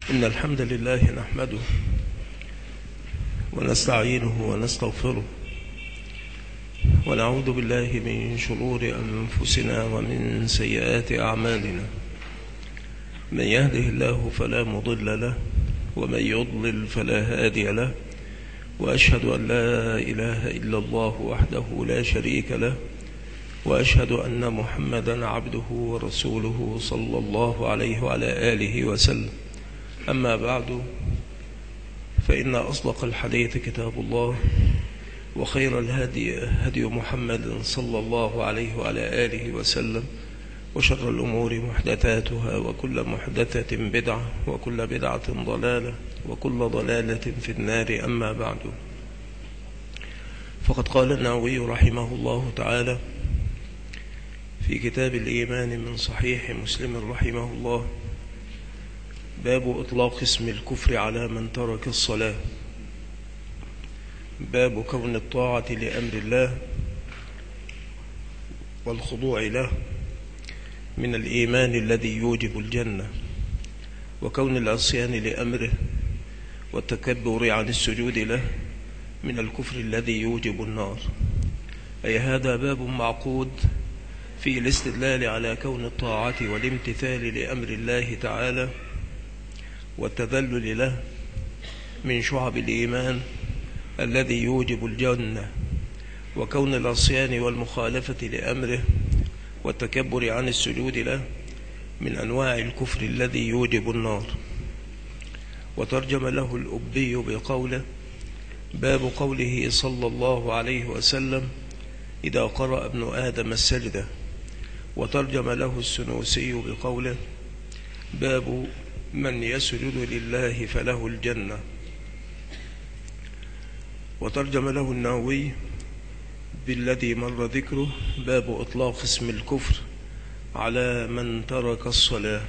إن الحمد لله نحمده ونستعينه ونستغفره ونعوذ بالله من شرور أنفسنا ومن سيئات أعمالنا. من يهده الله فلا مضل له ومن يضلل فلا هادي له، وأشهد أن لا إله إلا الله وحده لا شريك له، وأشهد أن محمدا عبده ورسوله صلى الله عليه وعلى آله وسلم. أما بعد، فإن أصدق الحديث كتاب الله، وخير الهدي هدي محمد صلى الله عليه وعلى آله وسلم، وشر الأمور محدثاتها، وكل محدثة بدعة، وكل بدعة ضلالة، وكل ضلالة في النار. أما بعد، فقد قال النووي رحمه الله تعالى في كتاب الإيمان من صحيح مسلم رحمه الله: باب إطلاق اسم الكفر على من ترك الصلاة. باب كون الطاعة لأمر الله والخضوع له من الإيمان الذي يوجب الجنة، وكون العصيان لأمره والتكبر عن السجود له من الكفر الذي يوجب النار. أي هذا باب معقود في الاستدلال على كون الطاعة والامتثال لأمر الله تعالى والتذلل له من شعب الإيمان الذي يوجب الجنة، وكون العصيان والمخالفة لأمره والتكبر عن السجود له من أنواع الكفر الذي يوجب النار. وترجم له الأبي بقوله: باب قوله صلى الله عليه وسلم: إذا قرأ ابن آدم السجدة. وترجم له السنوسي بقوله: باب من يسجد لله فله الجنة. وترجم له النووي بالذي مر ذكره: باب إطلاق اسم الكفر على من ترك الصلاة.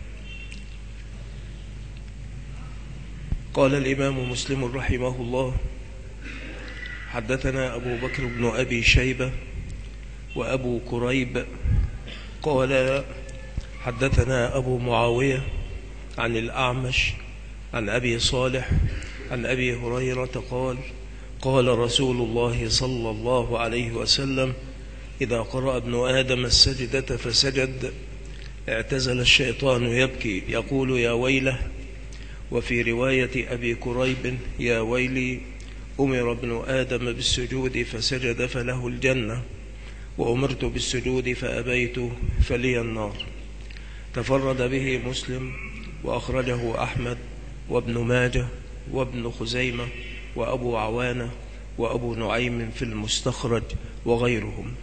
قال الإمام مسلم رحمه الله: حدثنا أبو بكر بن أبي شيبة وأبو كريب قال حدثنا أبو معاوية عن الأعمش عن أبي صالح عن أبي هريرة قال: قال رسول الله صلى الله عليه وسلم: إذا قرأ ابن آدم السجدة فسجد اعتزل الشيطان يبكي يقول يا ويله. وفي رواية أبي كريب: يا ويلي، أمر ابن آدم بالسجود فسجد فله الجنة، وأمرت بالسجود فأبيت فلي النار. تفرد به مسلم، وأخرجه أحمد وابن ماجه وابن خزيمة وأبو عوانة وأبو نعيم في المستخرج وغيرهم.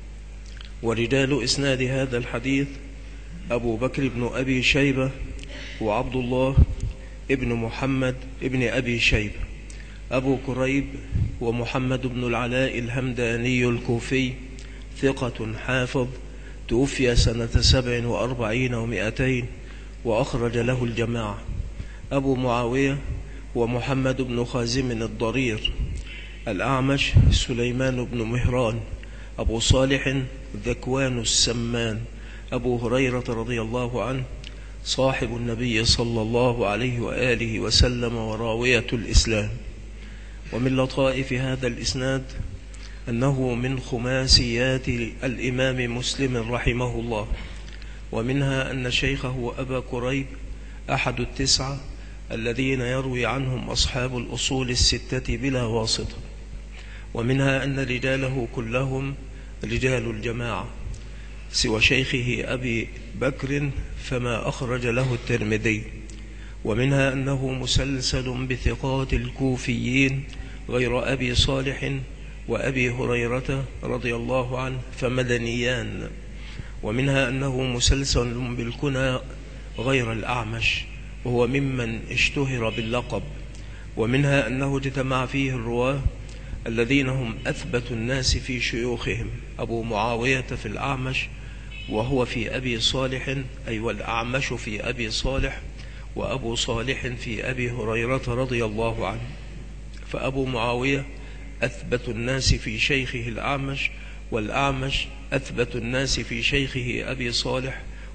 ورجال إسناد هذا الحديث أبو بكر بن أبي شيبة وعبد الله ابن محمد ابن أبي شيبة. أبو كريب ومحمد بن العلاء الهمداني الكوفي ثقة حافظ، توفي سنة 47 و200، وأخرج له الجماعة. أبو معاوية ومحمد بن خازم الضرير. الأعمش سليمان بن مهران. أبو صالح ذكوان السمان. أبو هريرة رضي الله عنه صاحب النبي صلى الله عليه وآله وسلم وراوية الإسلام. ومن لطائف هذا الإسناد أنه من خماسيات الإمام مسلم رحمه الله، ومنها أن شيخه أبا كريب أحد التسعة الذين يروي عنهم أصحاب الأصول الستة بلا واسطة، ومنها أن رجاله كلهم رجال الجماعة سوى شيخه أبي بكر فما أخرج له الترمذي، ومنها أنه مسلسل بثقات الكوفيين غير أبي صالح وأبي هريرة رضي الله عنه فمدنيان، ومنها أنه مسلسل بالكنى غير الأعمش وهو ممن اشتهر باللقب، ومنها أنه اجتمع فيه الرواة الذين هم أثبت الناس في شيوخهم: أبو معاوية في الأعمش، وهو في أبي صالح، أي والأعمش في أبي صالح، وأبو صالح في أبي هريرة رضي الله عنه. فأبو معاوية أثبت الناس في شيخه الأعمش، والأعمش أثبت الناس في شيخه أبي صالح،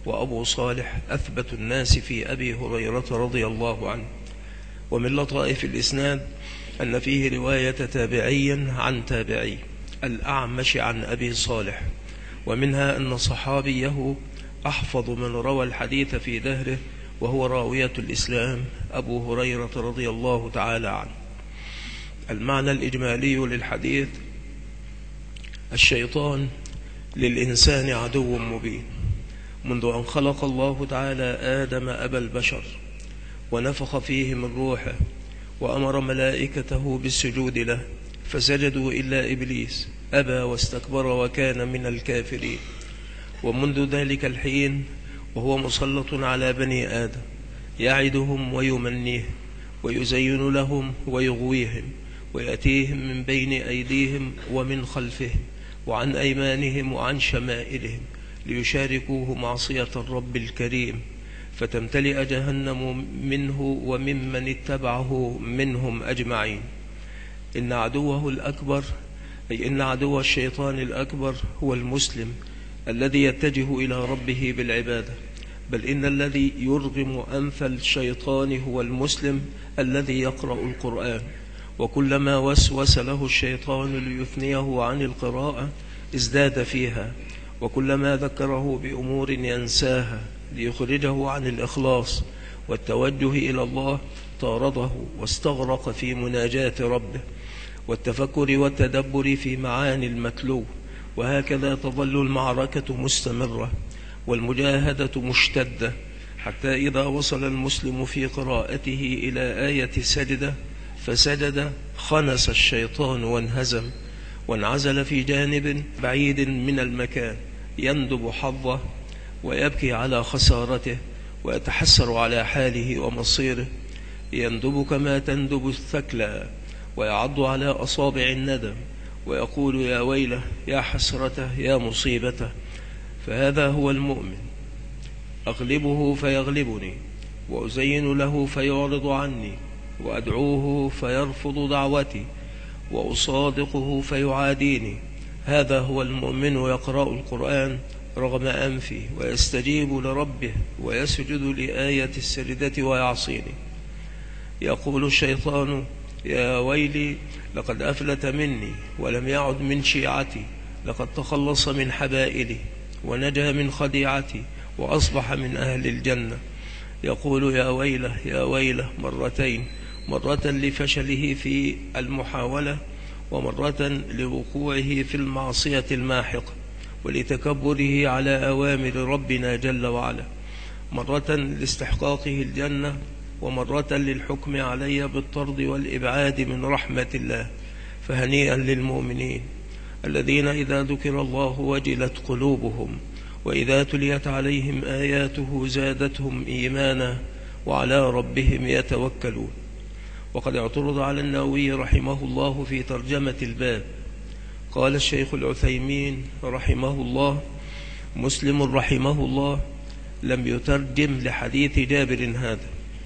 وأبو صالح أثبت الناس في أبي هريرة رضي الله عنه. ومن لطائف الإسناد أن فيه رواية تابعي عن تابعي الأعمش عن أبي صالح، ومنها أن صحابيه أحفظ من روى الحديث في دهره وهو راوية الإسلام أبو هريرة رضي الله تعالى عنه. المعنى الإجمالي للحديث: الشيطان للإنسان عدو مبين منذ أن خلق الله تعالى آدم أبا البشر ونفخ فيه من روحه وأمر ملائكته بالسجود له فسجدوا إلا إبليس أبى واستكبر وكان من الكافرين. ومنذ ذلك الحين وهو مسلط على بني آدم يعدهم ويمنيهم ويزين لهم ويغويهم ويأتيهم من بين أيديهم ومن خلفهم وعن أيمانهم وعن شمائلهم ليشاركوه معصية الرب الكريم، فتمتلئ جهنم منه وممن اتبعه منهم أجمعين. إن عدوه الأكبر، أي إن عدو الشيطان الأكبر هو المسلم الذي يتجه إلى ربه بالعبادة، بل إن الذي يرغم أنف الشيطان هو المسلم الذي يقرأ القرآن، وكلما وسوس له الشيطان ليثنيه عن القراءة ازداد فيها، وكلما ذكره بأمور ينساها ليخرجه عن الإخلاص والتوجه إلى الله طارده واستغرق في مناجاة ربه والتفكر والتدبر في معاني المتلو. وهكذا تظل المعركة مستمرة والمجاهدة مشتدة، حتى إذا وصل المسلم في قراءته إلى آية السجدة فسجد خنس الشيطان وانهزم وانعزل في جانب بعيد من المكان يندب حظه ويبكي على خسارته ويتحسر على حاله ومصيره، يندب كما تندب الثكلى ويعض على أصابع الندم ويقول يا ويله يا حسرته يا مصيبته. فهذا هو المؤمن: أغلبه فيغلبني وأزين له فيعرض عني وأدعوه فيرفض دعوتي وأصادقه فيعاديني. هذا هو المؤمن يقرأ القرآن رغم أنفي ويستجيب لربه ويسجد لآية السجدة ويعصيني. يقول الشيطان يا ويلي لقد أفلت مني ولم يعد من شيعتي، لقد تخلص من حبائلي ونجا من خديعتي وأصبح من أهل الجنة. يقول يا ويله يا ويله مرتين، مرة لفشله في المحاولة ومرة لوقوعه في المعصية الماحقة ولتكبره على أوامر ربنا جل وعلا، مرة لاستحقاقه الجنة ومرة للحكم علي بالطرد والإبعاد من رحمة الله. فهنيئا للمؤمنين الذين إذا ذكر الله وجلت قلوبهم وإذا تليت عليهم آياته زادتهم إيمانا وعلى ربهم يتوكلون. وقد اعترض على النووي رحمه الله في ترجمة الباب. قال الشيخ العثيمين رحمه الله: مسلم رحمه الله لم يترجم لحديث جابر هذا،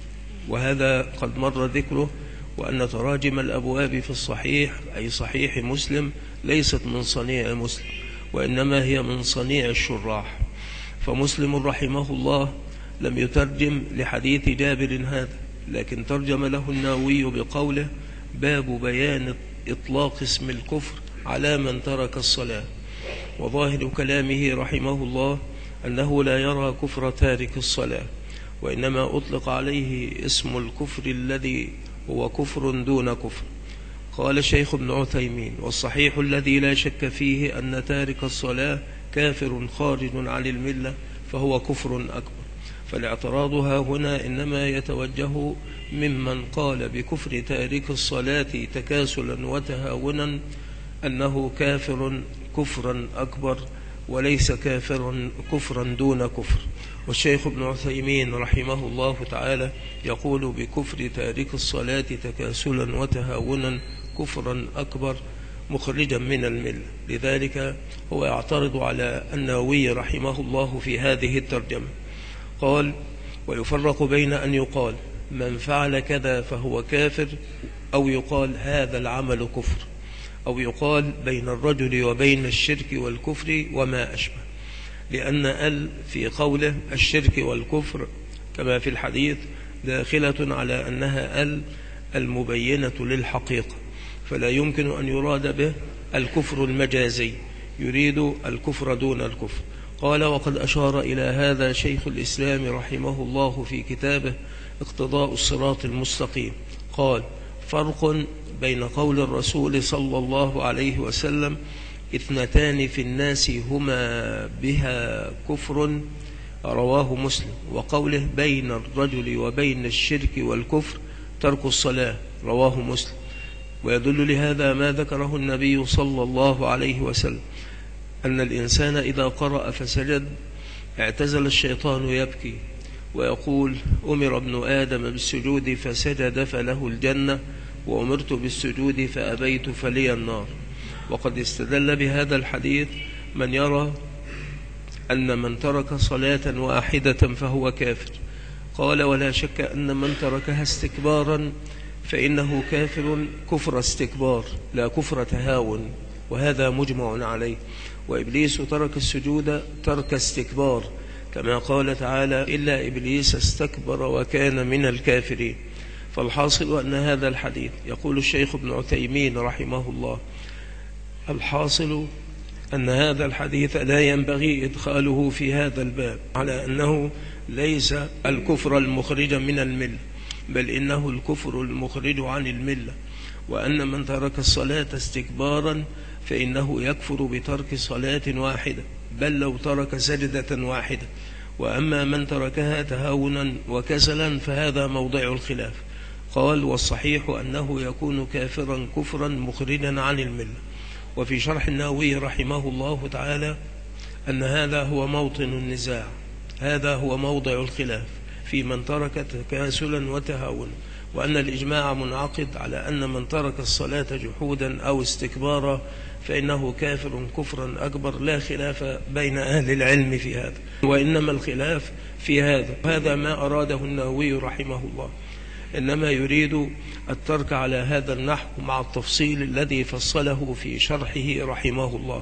وهذا قد مر ذكره، وأن تراجم الأبواب في الصحيح أي صحيح مسلم ليست من صنيع مسلم، وإنما هي من صنيع الشراح. فمسلم رحمه الله لم يترجم لحديث جابر هذا، لكن ترجم له النووي بقوله: باب بيان إطلاق اسم الكفر على من ترك الصلاة. وظاهر كلامه رحمه الله أنه لا يرى كفر تارك الصلاة، وإنما أطلق عليه اسم الكفر الذي هو كفر دون كفر. قال الشيخ ابن عثيمين: والصحيح الذي لا شك فيه أن تارك الصلاة كافر خارج عن الملة فهو كفر أكبر. فالاعتراض ها هنا إنما يتوجه ممن قال بكفر تارك الصلاة تكاسلا وتهاونا أنه كافر كفرا أكبر وليس كافرا كفرا دون كفر. والشيخ ابن عثيمين رحمه الله تعالى يقول بكفر تارك الصلاة تكاسلا وتهاونا كفرا أكبر مخرجا من الملة. لذلك هو يعترض على النووي رحمه الله في هذه الترجمة. قال: ويفرق بين أن يقال من فعل كذا فهو كافر، أو يقال هذا العمل كفر، أو يقال بين الرجل وبين الشرك والكفر وما أشبه. لأن ال في قوله الشرك والكفر كما في الحديث داخلة على أنها ال المبينة للحقيقة، فلا يمكن أن يراد به الكفر المجازي، يريد الكفر دون الكفر. قال: وقد أشار إلى هذا شيخ الإسلام رحمه الله في كتابه اقتضاء الصراط المستقيم. قال: فرق بين قول الرسول صلى الله عليه وسلم: اثنتان في الناس هما بها كفر، رواه مسلم، وقوله: بين الرجل وبين الشرك والكفر ترك الصلاة، رواه مسلم. ويدل لهذا ما ذكره النبي صلى الله عليه وسلم أن الإنسان إذا قرأ فسجد اعتزل الشيطان يبكي ويقول: أمر ابن آدم بالسجود فسجد فله الجنة، وأمرت بالسجود فأبيت فلي النار. وقد استدل بهذا الحديث من يرى أن من ترك صلاة واحدة فهو كافر. قال: ولا شك أن من تركها استكبارا فإنه كافر كفر استكبار لا كفر تهاون، وهذا مجمع عليه. وإبليس ترك السجود ترك استكبار، كما قال تعالى: إلا إبليس استكبر وكان من الكافرين. فالحاصل أن هذا الحديث، يقول الشيخ ابن عثيمين رحمه الله: الحاصل أن هذا الحديث لا ينبغي إدخاله في هذا الباب على أنه ليس الكفر المخرج من الملة، بل إنه الكفر المخرج عن الملة، وأن من ترك الصلاة استكبارا فإنه يكفر بترك صلاة واحدة، بل لو ترك سجدة واحدة. وأما من تركها تهاونا وكسلا فهذا موضع الخلاف. قال: والصحيح أنه يكون كافرا كفرا مخرجا عن الملة. وفي شرح النووي رحمه الله تعالى أن هذا هو موطن النزاع، هذا هو موضع الخلاف في من ترك تكاسلا وتهاونا، وأن الإجماع منعقد على أن من ترك الصلاة جحودا أو استكبارا فإنه كافر كفرا أكبر، لا خلاف بين أهل العلم في هذا، وإنما الخلاف في هذا ما أراده النووي رحمه الله، إنما يريد الترك على هذا النحو مع التفصيل الذي فصله في شرحه رحمه الله.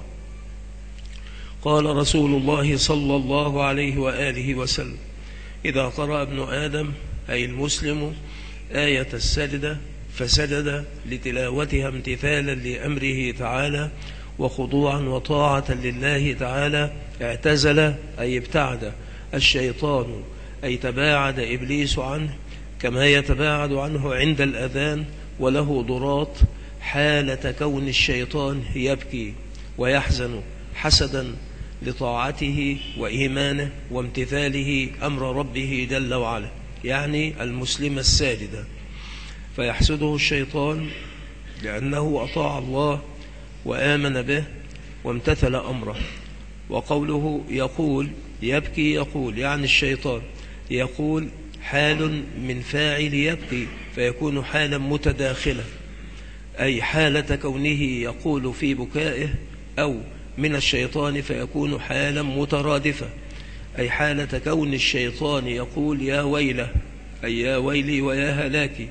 قال رسول الله صلى الله عليه وآله وسلم: إذا قرأ ابن آدم أي المسلم آية السجدة فسجد لتلاوتها امتثالا لأمره تعالى وخضوعا وطاعة لله تعالى، اعتزل أي ابتعد الشيطان أي تباعد إبليس عنه كما يتباعد عنه عند الأذان، وله ضراط حالة كون الشيطان يبكي ويحزن حسدا لطاعته وإيمانه وامتثاله أمر ربه جل وعلا، يعني المسلم الساجد، فيحسده الشيطان لأنه أطاع الله وآمن به وامتثل أمره. وقوله يقول يبكي، يقول يعني الشيطان يقول حال من فاعل يبكي، فيكون حالا متداخلة، أي حالة كونه يقول في بكائه، أو من الشيطان فيكون حالا مترادفة، أي حالة كون الشيطان يقول يا ويله، أي يا ويلي ويا هلاكي،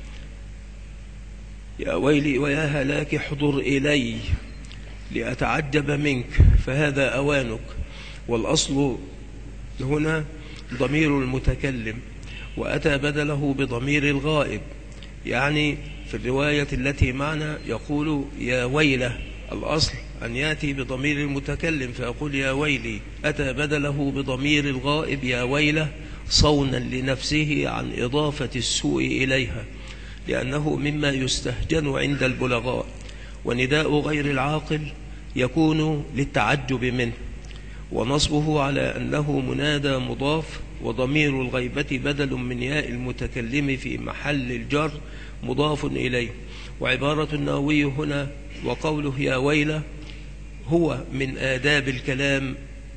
يا ويلي ويا هلاكي احضر إلي لأتعجب منك فهذا أوانك. والأصل هنا ضمير المتكلم، وأتى بدله بضمير الغائب، يعني في الرواية التي معنا يقول يا ويله، الأصل أن يأتي بضمير المتكلم فيقول يا ويلي، أتى بدله بضمير الغائب يا ويله صونا لنفسه عن إضافة السوء إليها، لأنه مما يستهجن عند البلغاء، ونداء غير العاقل يكون للتعجب منه، ونصبه على أنه منادى مضاف، وضمير الغيبة بدل من ياء المتكلم في محل الجر مضاف إليه. وعبارة النووي هنا وقوله يا ويله هو من آداب الكلام،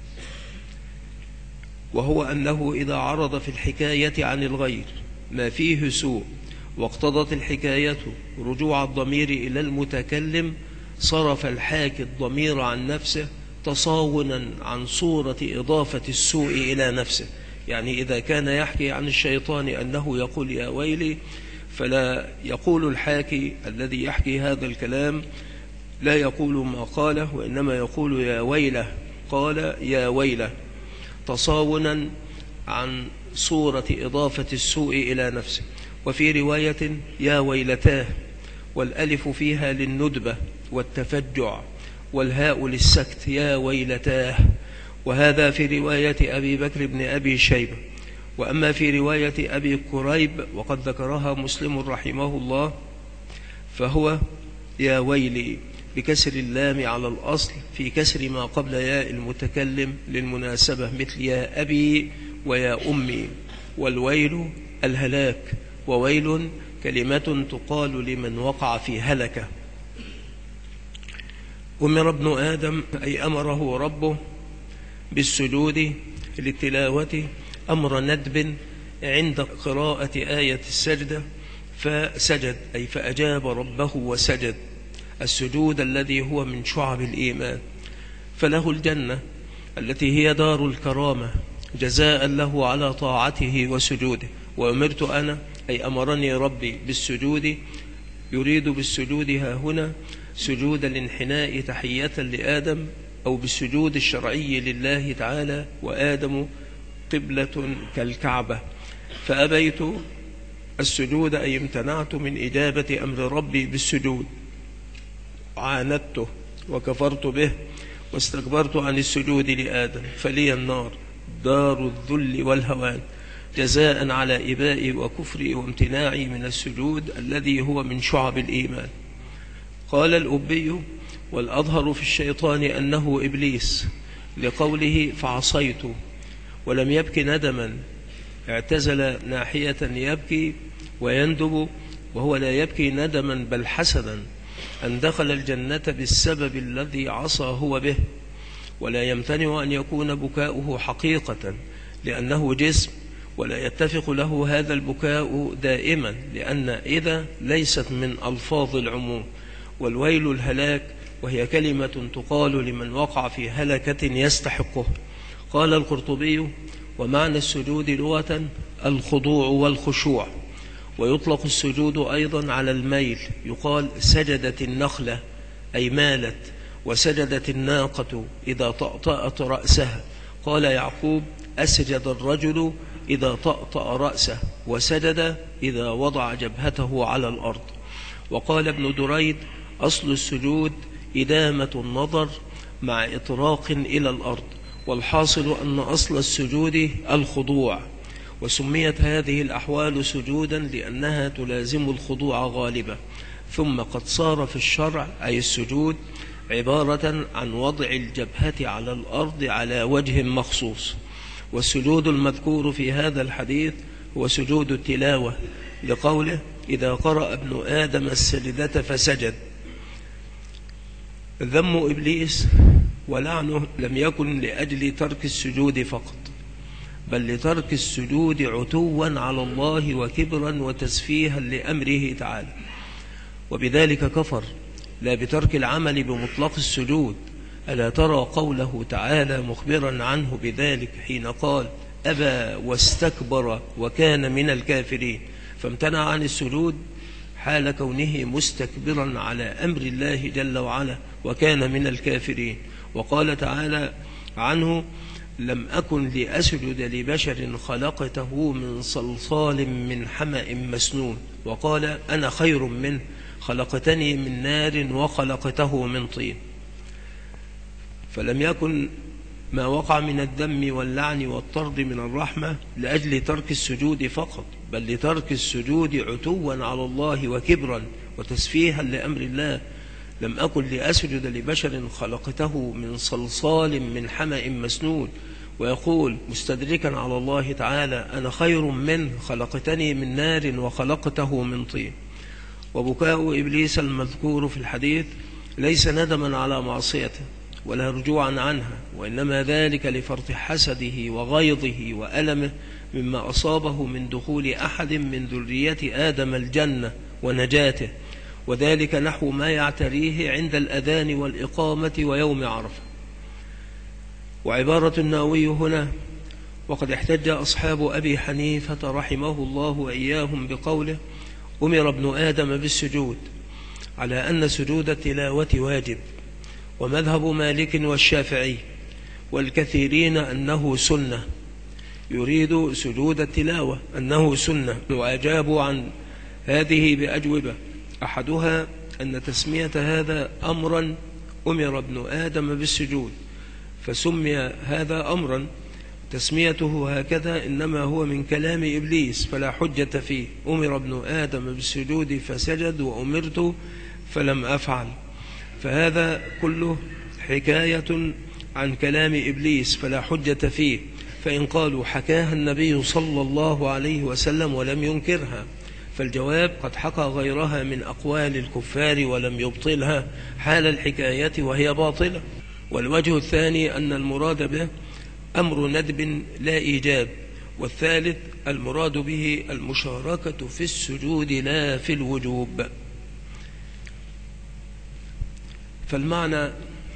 وهو أنه إذا عرض في الحكاية عن الغير ما فيه سوء واقتضت الحكاية رجوع الضمير إلى المتكلم، صرف الحاكي الضمير عن نفسه تصاونا عن صورة إضافة السوء إلى نفسه. يعني إذا كان يحكي عن الشيطان أنه يقول يا ويلي، فلا يقول الحاكي الذي يحكي هذا الكلام لا يقول ما قاله، وإنما يقول يا ويله، قال يا ويله، تصاونا عن صورة إضافة السوء إلى نفسه. وفي رواية يا ويلتاه، والألف فيها للندبة والتفجع، والهاء للسكت، يا ويلتاه. وهذا في رواية أبي بكر بن أبي شيبة. وأما في رواية أبي كريب وقد ذكرها مسلم رحمه الله فهو يا ويلي بكسر اللام على الأصل في كسر ما قبل ياء المتكلم للمناسبة، مثل يا أبي ويا أمي. والويل الهلاك، وويل كلمة تقال لمن وقع في هلكة. أمر ابن آدم أي أمره ربه بالسجود للتلاوة أمر ندب عند قراءة آية السجدة، فسجد أي فأجاب ربه وسجد، السجود الذي هو من شعب الإيمان. فله الجنة التي هي دار الكرامة جزاء له على طاعته وسجوده. وأمرت أنا أي أمرني ربي بالسجود، يريد بالسجود ها هنا سجود الانحناء تحية لآدم، أو بالسجود الشرعي لله تعالى، وآدم قبلة كالكعبة. فأبيت السجود أي امتنعت من إجابة أمر ربي بالسجود، عاندته وكفرت به واستكبرت عن السجود لآدم، فلي النار دار الذل والهوان جزاء على إبائي وكفري وامتناعي من السجود الذي هو من شعب الإيمان. قال الأبي: والأظهر في الشيطان أنه إبليس، لقوله فعصيت، ولم يبكي ندما، اعتزل ناحية يبكي ويندب، وهو لا يبكي ندما بل حسدا أن دخل الجنة بالسبب الذي عصى هو به. ولا يمتنع أن يكون بكاؤه حقيقة لأنه جسم، ولا يتفق له هذا البكاء دائما، لأن إذا ليست من ألفاظ العموم. والويل الهلاك، وهي كلمة تقال لمن وقع في هلكة يستحقه. قال القرطبي: ومعنى السجود لغة الخضوع والخشوع، ويطلق السجود أيضا على الميل، يقال سجدت النخلة أي مالت، وسجدت الناقة إذا طأطأت رأسها. قال يعقوب: أسجد الرجل إذا طأطأ رأسه، وسجد إذا وضع جبهته على الأرض. وقال ابن دريد: أصل السجود إدامة النظر مع إطراق إلى الأرض، والحاصل أن أصل السجود الخضوع. وسميت هذه الأحوال سجودا لأنها تلازم الخضوع غالبا. ثم قد صار في الشرع أي السجود عبارة عن وضع الجبهة على الأرض على وجه مخصوص. والسجود المذكور في هذا الحديث هو سجود التلاوة، لقوله: إذا قرأ ابن آدم السجدة فسجد. ذم إبليس ولعنه لم يكن لأجل ترك السجود فقط، بل لترك السجود عتوا على الله وكبرا وتسفيها لأمره تعالى، وبذلك كفر، لا بترك العمل بمطلق السجود. ألا ترى قوله تعالى مخبرا عنه بذلك حين قال: أبى واستكبر وكان من الكافرين، فامتنع عن السجود حال كونه مستكبرا على أمر الله جل وعلا وكان من الكافرين. وقال تعالى عنه: لم أكن لأسجد لبشر خلقته من صلصال من حمأ مسنون. وقال: أنا خير منه، خلقتني من نار وخلقته من طين. فلم يكن ما وقع من الذم واللعن والطرد من الرحمة لأجل ترك السجود فقط، بل لترك السجود عتوا على الله وكبرا وتسفيها لأمر الله. لم أكن لأسجد لبشر خلقته من صلصال من حمأ مسنون. ويقول مستدركا على الله تعالى: أنا خير منه، خلقتني من نار وخلقته من طين. وبكاء إبليس المذكور في الحديث ليس ندما على معصيته ولا رجوعا عنها، وإنما ذلك لفرط حسده وغيظه وألمه مما أصابه من دخول أحد من ذرية آدم الجنة ونجاته، وذلك نحو ما يعتريه عند الأذان والإقامة ويوم عرفة. وعبارة النووي هنا: وقد احتج أصحاب أبي حنيفة رحمه الله وإياهم بقوله: أمر ابن آدم بالسجود، على أن سجود التلاوة واجب، ومذهب مالك والشافعي والكثيرين أنه سنة، يريد سجود التلاوة أنه سنة، وأجابوا عن هذه بأجوبة. أحدها أن تسمية هذا أمرا أمر ابن آدم بالسجود، فسمي هذا أمرا، تسميته هكذا إنما هو من كلام إبليس فلا حجة فيه. أمر ابن آدم بالسجود فسجد وأمرت فلم أفعل، فهذا كله حكاية عن كلام إبليس فلا حجة فيه. فإن قالوا حكاها النبي صلى الله عليه وسلم ولم ينكرها، فالجواب قد حكى غيرها من أقوال الكفار ولم يبطلها حال الحكاية وهي باطلة. والوجه الثاني أن المراد به أمر ندب لا إيجاب، والثالث المراد به المشاركة في السجود لا في الوجوب. فالمعنى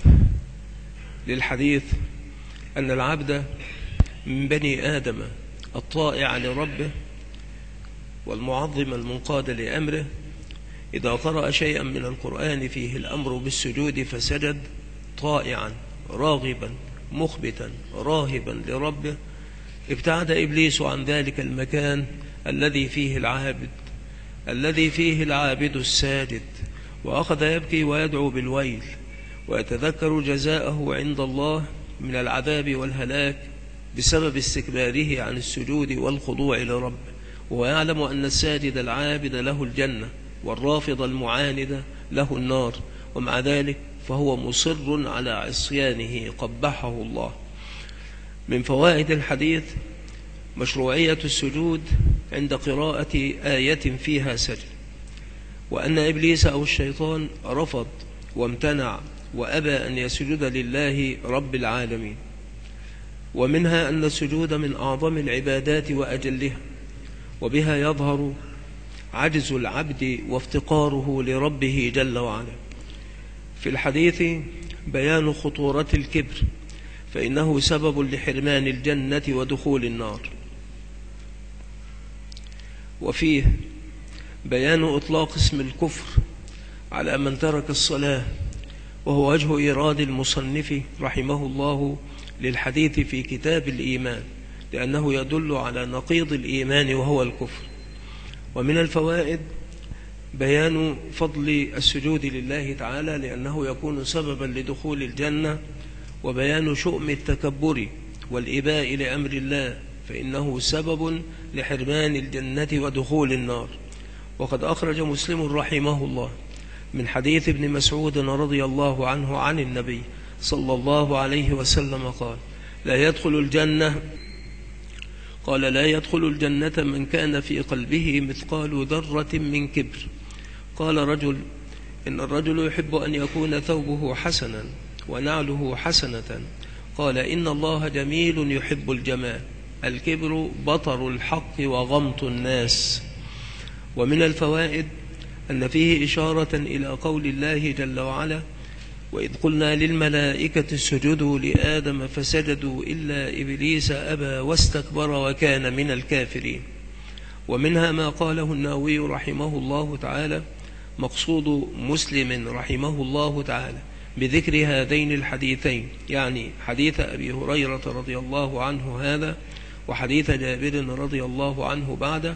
للحديث أن العبد من بني آدم الطائع لربه والمعظم المنقاد لأمره إذا قرأ شيئا من القرآن فيه الأمر بالسجود فسجد طائعا راغبا مخبتا راهبا لربه، ابتعد إبليس عن ذلك المكان الذي فيه العابد الساجد، وأخذ يبكي ويدعو بالويل ويتذكر جزاءه عند الله من العذاب والهلاك بسبب استكباره عن السجود والخضوع لربه، ويعلم أن الساجد العابد له الجنة والرافض المعاند له النار، ومع ذلك فهو مصر على عصيانه قبحه الله. من فوائد الحديث مشروعية السجود عند قراءة آية فيها سجد، وأن إبليس أو الشيطان رفض وامتنع وأبى أن يسجد لله رب العالمين. ومنها أن السجود من أعظم العبادات وأجلها، وبها يظهر عجز العبد وافتقاره لربه جل وعلا. في الحديث بيان خطورة الكبر، فإنه سبب لحرمان الجنة ودخول النار. وفيه بيان إطلاق اسم الكفر على من ترك الصلاة، وهو وجه إيراد المصنف رحمه الله للحديث في كتاب الإيمان، لأنه يدل على نقيض الإيمان وهو الكفر. ومن الفوائد بيان فضل السجود لله تعالى لأنه يكون سببا لدخول الجنة، وبيان شؤم التكبر والإباء لأمر الله، فإنه سبب لحرمان الجنة ودخول النار. وقد أخرج مسلم رحمه الله من حديث ابن مسعود رضي الله عنه عن النبي صلى الله عليه وسلم قال: لا يدخل الجنة من كان في قلبه مثقال ذرة من كبر. قال رجل: إن الرجل يحب أن يكون ثوبه حسنا ونعله حسنة. قال: إن الله جميل يحب الجمال. الكبر بطر الحق وغمط الناس. ومن الفوائد أن فيه إشارة إلى قول الله جل وعلا: وإذ قلنا للملائكة اسجدوا لآدم فسجدوا إلا إبليس أبى واستكبر وكان من الكافرين. ومنها ما قاله النووي رحمه الله تعالى: مقصود مسلم رحمه الله تعالى بذكر هذين الحديثين، يعني حديث أبي هريرة رضي الله عنه هذا وحديث جابر رضي الله عنه بعده،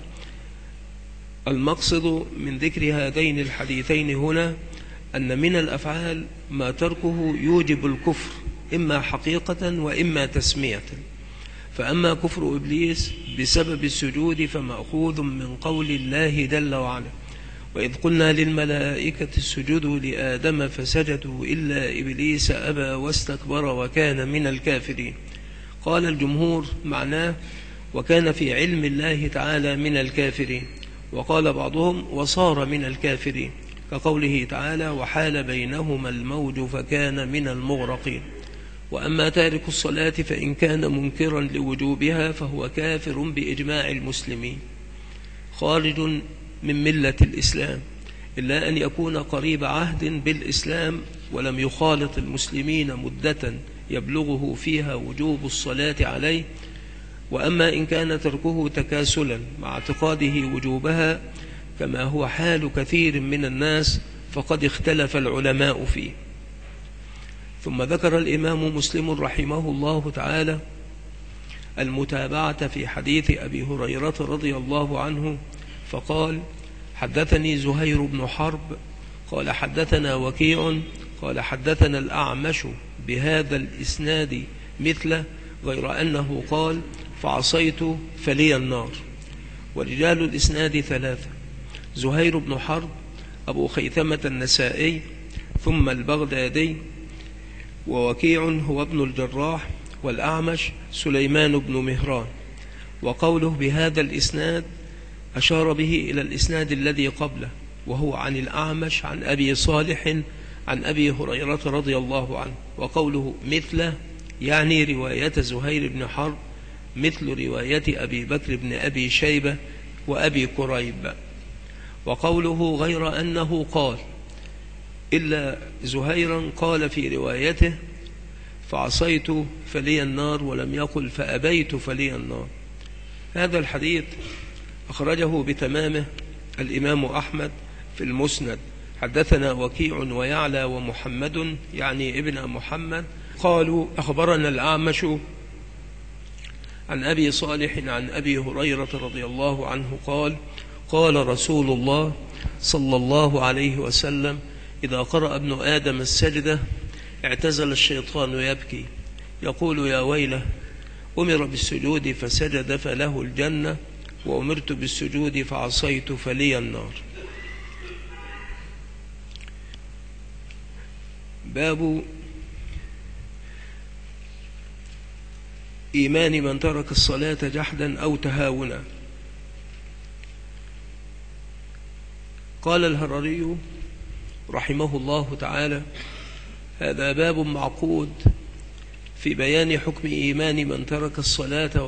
المقصد من ذكر هذين الحديثين هنا أن من الأفعال ما تركه يوجب الكفر إما حقيقة وإما تسمية. فأما كفر إبليس بسبب السجود فمأخوذ من قول الله جل وعلا: وإذ قلنا للملائكة اسجدوا لآدم فسجدوا إلا إبليس أبى واستكبر وكان من الكافرين. قال الجمهور معناه وكان في علم الله تعالى من الكافرين، وقال بعضهم وصار من الكافرين، كقوله تعالى: وحال بينهما الموج فكان من المغرقين. وأما تارك الصلاة فإن كان منكرا لوجوبها فهو كافر بإجماع المسلمين خارج من ملة الإسلام، إلا أن يكون قريب عهد بالإسلام ولم يخالط المسلمين مدة يبلغه فيها وجوب الصلاة عليه. وأما إن كان تركه تكاسلا مع اعتقاده وجوبها كما هو حال كثير من الناس فقد اختلف العلماء فيه. ثم ذكر الإمام مسلم رحمه الله تعالى المتابعة في حديث أبي هريرة رضي الله عنه فقال: حدثني زهير بن حرب قال حدثنا وكيع قال حدثنا الأعمش بهذا الإسناد مثله، غير أنه قال: فعصيت فلي النار. ورجال الإسناد ثلاثة: زهير بن حرب، أبو خيثمة النسائي، ثم البغدادي، ووكيع هو ابن الجراح، والأعمش سليمان بن مهران. وقوله بهذا الإسناد أشار به إلى الإسناد الذي قبله، وهو عن الأعمش عن أبي صالح عن أبي هريرة رضي الله عنه. وقوله مثله يعني رواية زهير بن حرب مثل رواية أبي بكر بن أبي شيبة وأبي كريب. وقوله غير أنه قال، إلا زهيرا قال في روايته: فعصيت فلي النار، ولم يقل فأبيت فلي النار. هذا الحديث أخرجه بتمامه الإمام أحمد في المسند. حدثنا وكيع ويعلى ومحمد يعني ابن محمد قالوا أخبرنا الأعمش عن أبي صالح عن أبي هريرة رضي الله عنه قال: قال رسول الله صلى الله عليه وسلم: إذا قرأ ابن آدم السجدة اعتزل الشيطان يبكي يقول: يا ويله، أمر بالسجود فسجد فله الجنة، وأمرت بالسجود فعصيت فلي النار. باب إيمان من ترك الصلاة جحدا أو تهاونا. قال الهرري رحمه الله تعالى: هذا باب معقود في بيان حكم إيمان من ترك الصلاة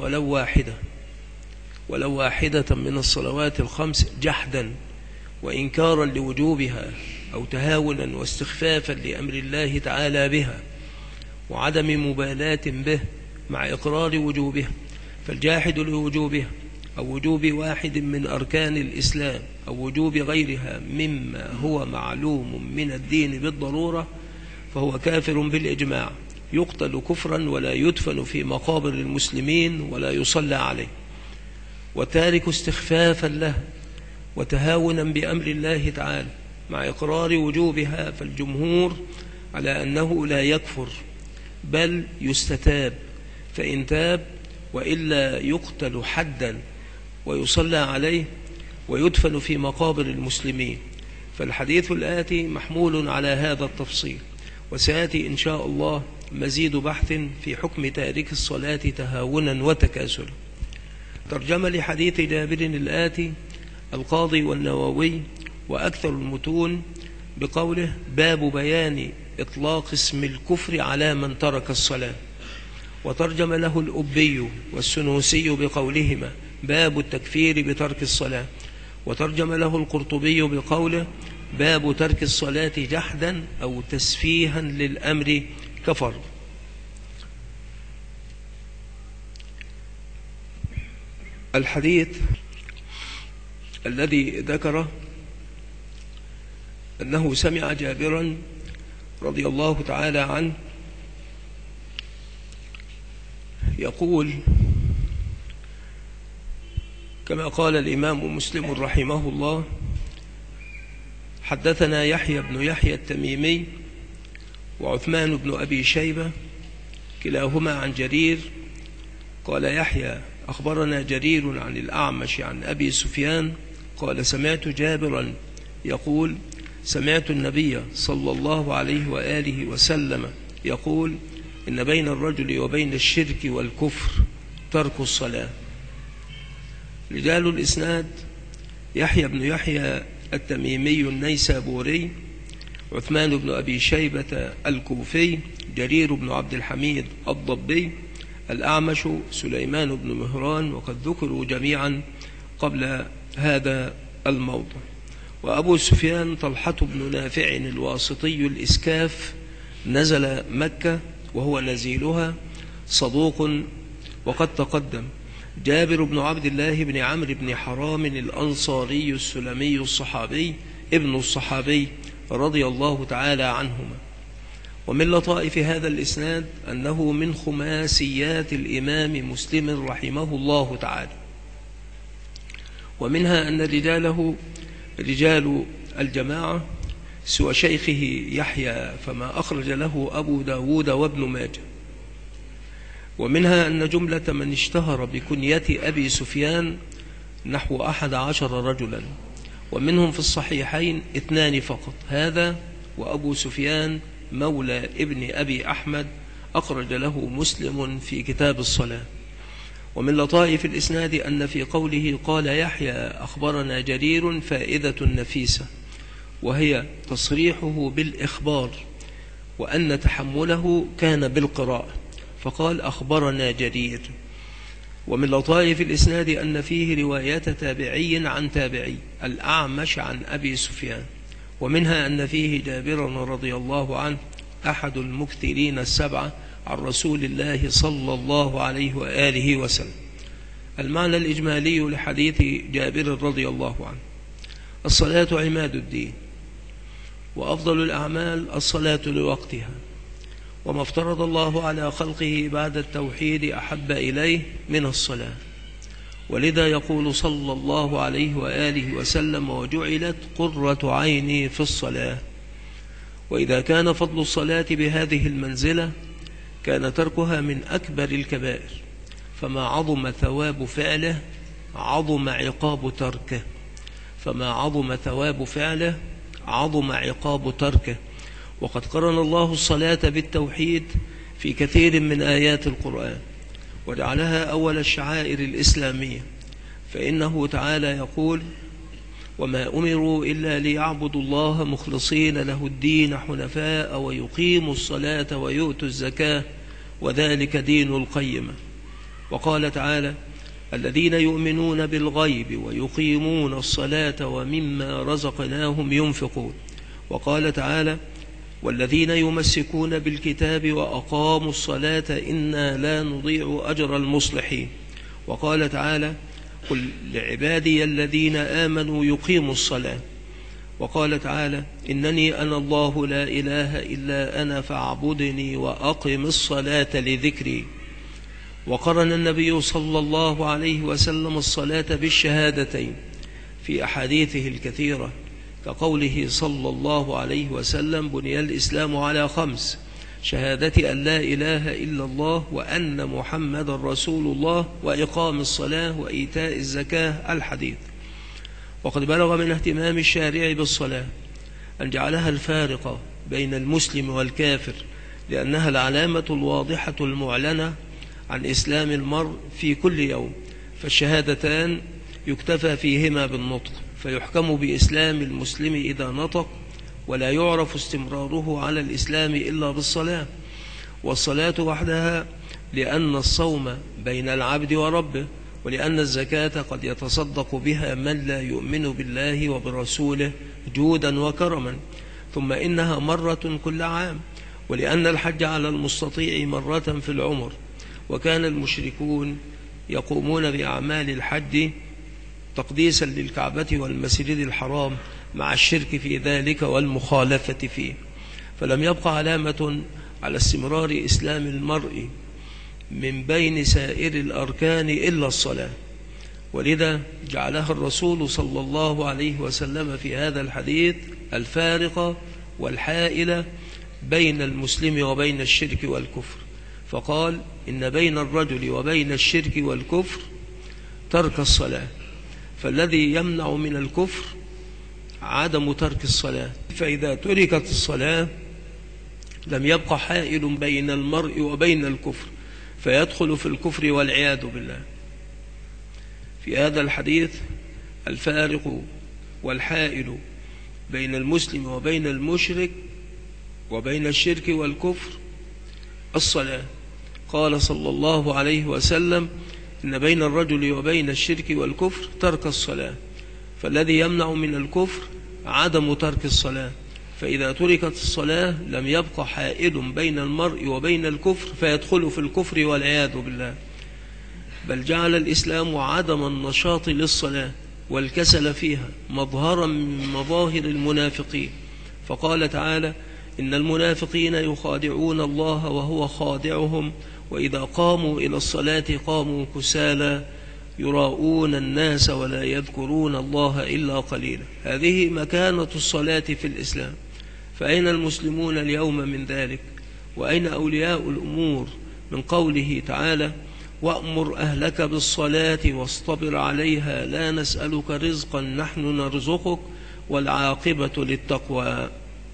ولو واحدة من الصلوات الخمس جحدا وإنكارا لوجوبها، أو تهاونا واستخفافا لأمر الله تعالى بها، وعدم مبالاة به مع إقرار وجوبها. فالجاحد لوجوبها أو وجوب واحد من أركان الإسلام أو وجوب غيرها مما هو معلوم من الدين بالضرورة فهو كافر بالإجماع، يقتل كفرا ولا يدفن في مقابر المسلمين ولا يصلى عليه. وتارك استخفافا له وتهاونا بأمر الله تعالى مع إقرار وجوبها، فالجمهور على أنه لا يكفر بل يستتاب، فإن تاب وإلا يقتل حدا ويصلى عليه ويدفن في مقابر المسلمين. فالحديث الآتي محمول على هذا التفصيل، وسيأتي إن شاء الله مزيد بحث في حكم تارك الصلاة تهاونا وتكاسلا. ترجمة لحديث جابر الآتي القاضي والنووي وأكثر المتون بقوله: باب بيان إطلاق اسم الكفر على من ترك الصلاة. وترجم له الأبي والسنوسي بقولهما: باب التكفير بترك الصلاة. وترجم له القرطبي بقوله: باب ترك الصلاة جحدا أو تسفيها للأمر كفر. الحديث الذي ذكره أنه سمع جابرا رضي الله تعالى عنه يقول كما قال الإمام مسلم رحمه الله: حدثنا يحيى بن يحيى التميمي وعثمان بن أبي شيبة كلاهما عن جرير. قال يحيى: أخبرنا جرير عن الأعمش عن أبي سفيان قال: سمعت جابرا يقول: سمعت النبي صلى الله عليه وآله وسلم يقول: إن بين الرجل وبين الشرك والكفر ترك الصلاة. رجال الإسناد: يحيى بن يحيى التميمي النيسابوري، عثمان بن أبي شيبة الكوفي، جرير بن عبد الحميد الضبي، الأعمش سليمان بن مهران، وقد ذكروا جميعا قبل هذا الموضع. وأبو سفيان طلحة بن نافع الواسطي الإسكاف، نزل مكة وهو نزيلها، صدوق وقد تقدم. جابر بن عبد الله بن عمرو بن حرام الأنصاري السلمي الصحابي ابن الصحابي رضي الله تعالى عنهما. ومن لطائف هذا الإسناد أنه من خماسيات الإمام مسلم رحمه الله تعالى، ومنها أن رجاله رجال الجماعة سوى شيخه يحيى فما أخرج له أبو داود وابن ماجه. ومنها أن جملة من اشتهر بكنية أبي سفيان نحو 11 رجلا، ومنهم في الصحيحين 2 فقط، هذا وأبو سفيان مولى ابن أبي أحمد أخرج له مسلم في كتاب الصلاة. ومن لطائف الإسناد أن في قوله قال يحيى أخبرنا جرير فائدة نفيسة، وهي تصريحه بالإخبار، وأن تحمله كان بالقراءة، فقال أخبرنا جرير. ومن لطائف الإسناد أن فيه رواية تابعي عن تابعي، الأعمش عن أبي سفيان، ومنها أن فيه جابر رضي الله عنه أحد المكثرين 7 عن رسول الله صلى الله عليه وآله وسلم. المعنى الإجمالي لحديث جابر رضي الله عنه: الصلاة عماد الدين، وأفضل الأعمال الصلاة لوقتها، وما افترض الله على خلقه بعد التوحيد أحب إليه من الصلاة، ولذا يقول صلى الله عليه وآله وسلم: وجعلت قرة عيني في الصلاة. وإذا كان فضل الصلاة بهذه المنزلة كان تركها من أكبر الكبائر، فما عظم ثواب فعله عظم عقاب تركه، فما عظم ثواب فعله عظم عقاب تركه. وقد قرن الله الصلاة بالتوحيد في كثير من آيات القرآن، وجعلها أول الشعائر الإسلامية، فإنه تعالى يقول: وما أمروا إلا ليعبدوا الله مخلصين له الدين حنفاء ويقيموا الصلاة ويؤتوا الزكاة وذلك دين القيمة. وقال تعالى: الذين يؤمنون بالغيب ويقيمون الصلاة ومما رزقناهم ينفقون. وقال تعالى: والذين يمسكون بالكتاب وأقاموا الصلاة إنا لا نضيع أجر المصلحين. وقال تعالى: قل لعبادي الذين آمنوا يقيموا الصلاة. وقال تعالى: إنني أنا الله لا إله إلا أنا فاعبدني وأقم الصلاة لذكري. وقرن النبي صلى الله عليه وسلم الصلاة بالشهادتين في أحاديثه الكثيرة، كقوله صلى الله عليه وسلم: بني الإسلام على 5: شهادة أن لا إله إلا الله وأن محمد رسول الله وإقام الصلاة وإيتاء الزكاة. الحديث. وقد بلغ من اهتمام الشارع بالصلاة أن جعلها الفارقة بين المسلم والكافر، لأنها العلامة الواضحة المعلنة عن إسلام المرء في كل يوم، فالشهادتان يكتفى فيهما بالنطق، فيحكم بإسلام المسلم إذا نطق، ولا يعرف استمراره على الإسلام إلا بالصلاة. والصلاة وحدها لأن الصوم بين العبد وربه، ولأن الزكاة قد يتصدق بها من لا يؤمن بالله وبرسوله جودا وكرما، ثم إنها مرة كل عام، ولأن الحج على المستطيع مرة في العمر، وكان المشركون يقومون بأعمال الحج تقديسا للكعبة والمسجد الحرام مع الشرك في ذلك والمخالفة فيه، فلم يبقى علامة على استمرار إسلام المرء من بين سائر الأركان إلا الصلاة، ولذا جعلها الرسول صلى الله عليه وسلم في هذا الحديث الفارقة والحائلة بين المسلم وبين الشرك والكفر، فقال: إن بين الرجل وبين الشرك والكفر ترك الصلاة، فالذي يمنع من الكفر عدم ترك الصلاة، فإذا تركت الصلاة لم يبقى حائل بين المرء وبين الكفر، فيدخل في الكفر والعياذ بالله. في هذا الحديث الفارق والحائل بين المسلم وبين المشرك وبين الشرك والكفر الصلاة. قال صلى الله عليه وسلم: إن بين الرجل وبين الشرك والكفر ترك الصلاة، فالذي يمنع من الكفر عدم ترك الصلاة، فإذا تركت الصلاة لم يبقى حائل بين المرء وبين الكفر، فيدخل في الكفر والعياذ بالله. بل جعل الإسلام عدم النشاط للصلاة والكسل فيها مظهرا من مظاهر المنافقين، فقال تعالى: إن المنافقين يخادعون الله وهو خادعهم وإذا قاموا إلى الصلاة قاموا كسالى يراءون الناس ولا يذكرون الله إلا قليلا. هذه مكانة الصلاة في الإسلام، فأين المسلمون اليوم من ذلك؟ وأين أولياء الأمور من قوله تعالى: وأمر أهلك بالصلاة واصطبر عليها لا نسألك رزقا نحن نرزقك والعاقبة للتقوى.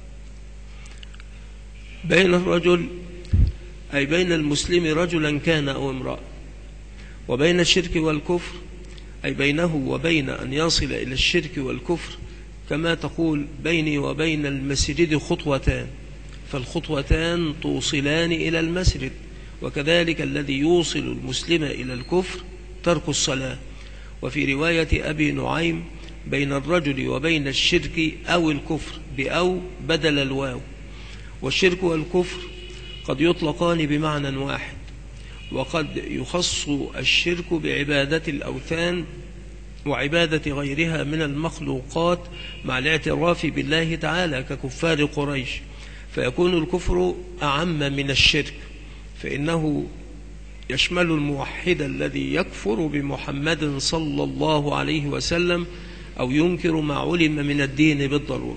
بين الرجل أي بين المسلم رجلا كان أو امرأة، وبين الشرك والكفر أي بينه وبين أن يصل إلى الشرك والكفر كما تقول بيني وبين المسجد خطوتان، فالخطوتان توصلان إلى المسجد، وكذلك الذي يوصل المسلم إلى الكفر ترك الصلاة. وفي رواية أبي نعيم: بين الرجل وبين الشرك أو الكفر بأو بدل الواو. والشرك والكفر قد يطلقان بمعنى واحد، وقد يخص الشرك بعبادة الأوثان وعبادة غيرها من المخلوقات مع الاعتراف بالله تعالى ككفار قريش، فيكون الكفر أعم من الشرك، فإنه يشمل الموحد الذي يكفر بمحمد صلى الله عليه وسلم أو ينكر ما علم من الدين بالضرورة.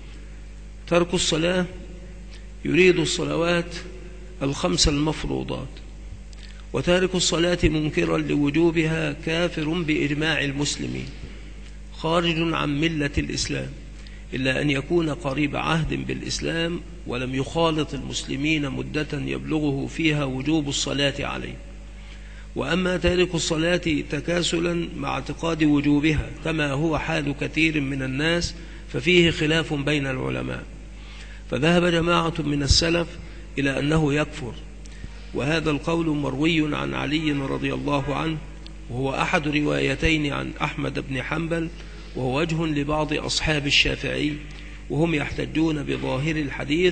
ترك الصلاة يريد الصلوات الخمس المفروضات، وتارك الصلاة منكرا لوجوبها كافر بإجماع المسلمين خارج عن ملة الإسلام، إلا أن يكون قريب عهد بالإسلام ولم يخالط المسلمين مدة يبلغه فيها وجوب الصلاة عليه. وأما تارك الصلاة تكاسلا مع اعتقاد وجوبها كما هو حال كثير من الناس ففيه خلاف بين العلماء، فذهب جماعة من السلف إلى أنه يكفر، وهذا القول مروي عن علي رضي الله عنه، وهو أحد روايتين عن أحمد بن حنبل، وهو وجه لبعض أصحاب الشافعي، وهم يحتجون بظاهر الحديث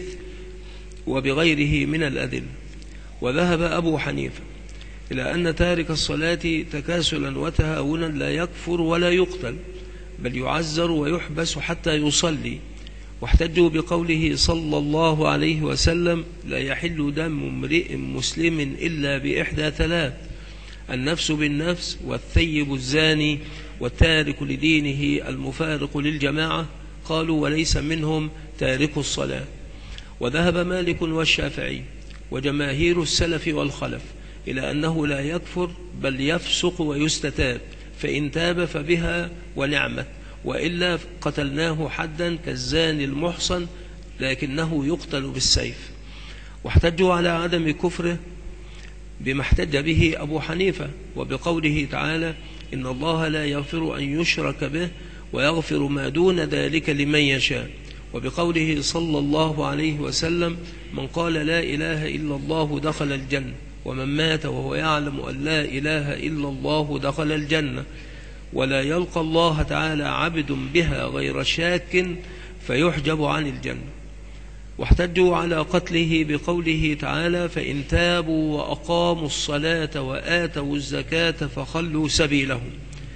وبغيره من الأدلة. وذهب أبو حنيفة إلى أن تارك الصلاة تكاسلا وتهاونا لا يكفر ولا يقتل، بل يعزر ويحبس حتى يصلي، واحتجوا بقوله صلى الله عليه وسلم: لا يحل دم امرئ مسلم إلا بإحدى ثلاث: النفس بالنفس، والثيب الزاني، والتارك لدينه المفارق للجماعة. قالوا: وليس منهم تارك الصلاة. وذهب مالك والشافعي وجماهير السلف والخلف إلى أنه لا يكفر بل يفسق ويستتاب، فإن تاب فبها ونعمت، وإلا قتلناه حدا كالزاني المحصن، لكنه يقتل بالسيف. واحتجوا على عدم كفره بما احتج به أبو حنيفة، وبقوله تعالى: إن الله لا يغفر أن يشرك به ويغفر ما دون ذلك لمن يشاء، وبقوله صلى الله عليه وسلم: من قال لا إله إلا الله دخل الجنة، ومن مات وهو يعلم أن لا إله إلا الله دخل الجنة، ولا يلقى الله تعالى عبد بها غير شاك فيحجب عن الجنة. واحتجوا على قتله بقوله تعالى: فإن تابوا وأقاموا الصلاة وآتوا الزكاة فخلوا سبيلهم،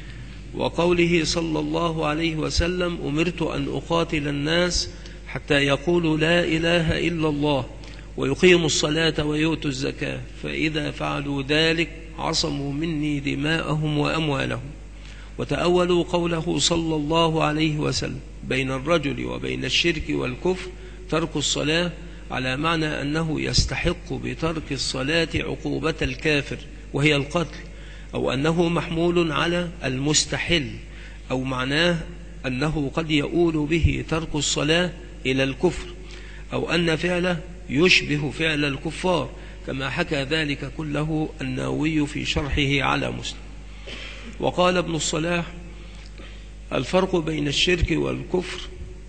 وقوله صلى الله عليه وسلم: أمرت أن أقاتل الناس حتى يقولوا لا إله إلا الله ويقيموا الصلاة ويؤتوا الزكاة، فإذا فعلوا ذلك عصموا مني دماءهم وأموالهم. وتأولوا قوله صلى الله عليه وسلم: بين الرجل وبين الشرك والكفر ترك الصلاة، على معنى أنه يستحق بترك الصلاة عقوبة الكافر وهي القتل، أو أنه محمول على المستحل، أو معناه أنه قد يؤول به ترك الصلاة إلى الكفر، أو أن فعله يشبه فعل الكفار، كما حكى ذلك كله النووي في شرحه على مسلم. وقال ابن الصلاح: الفرق بين الشرك والكفر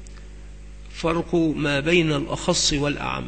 فرق ما بين الأخص والأعم،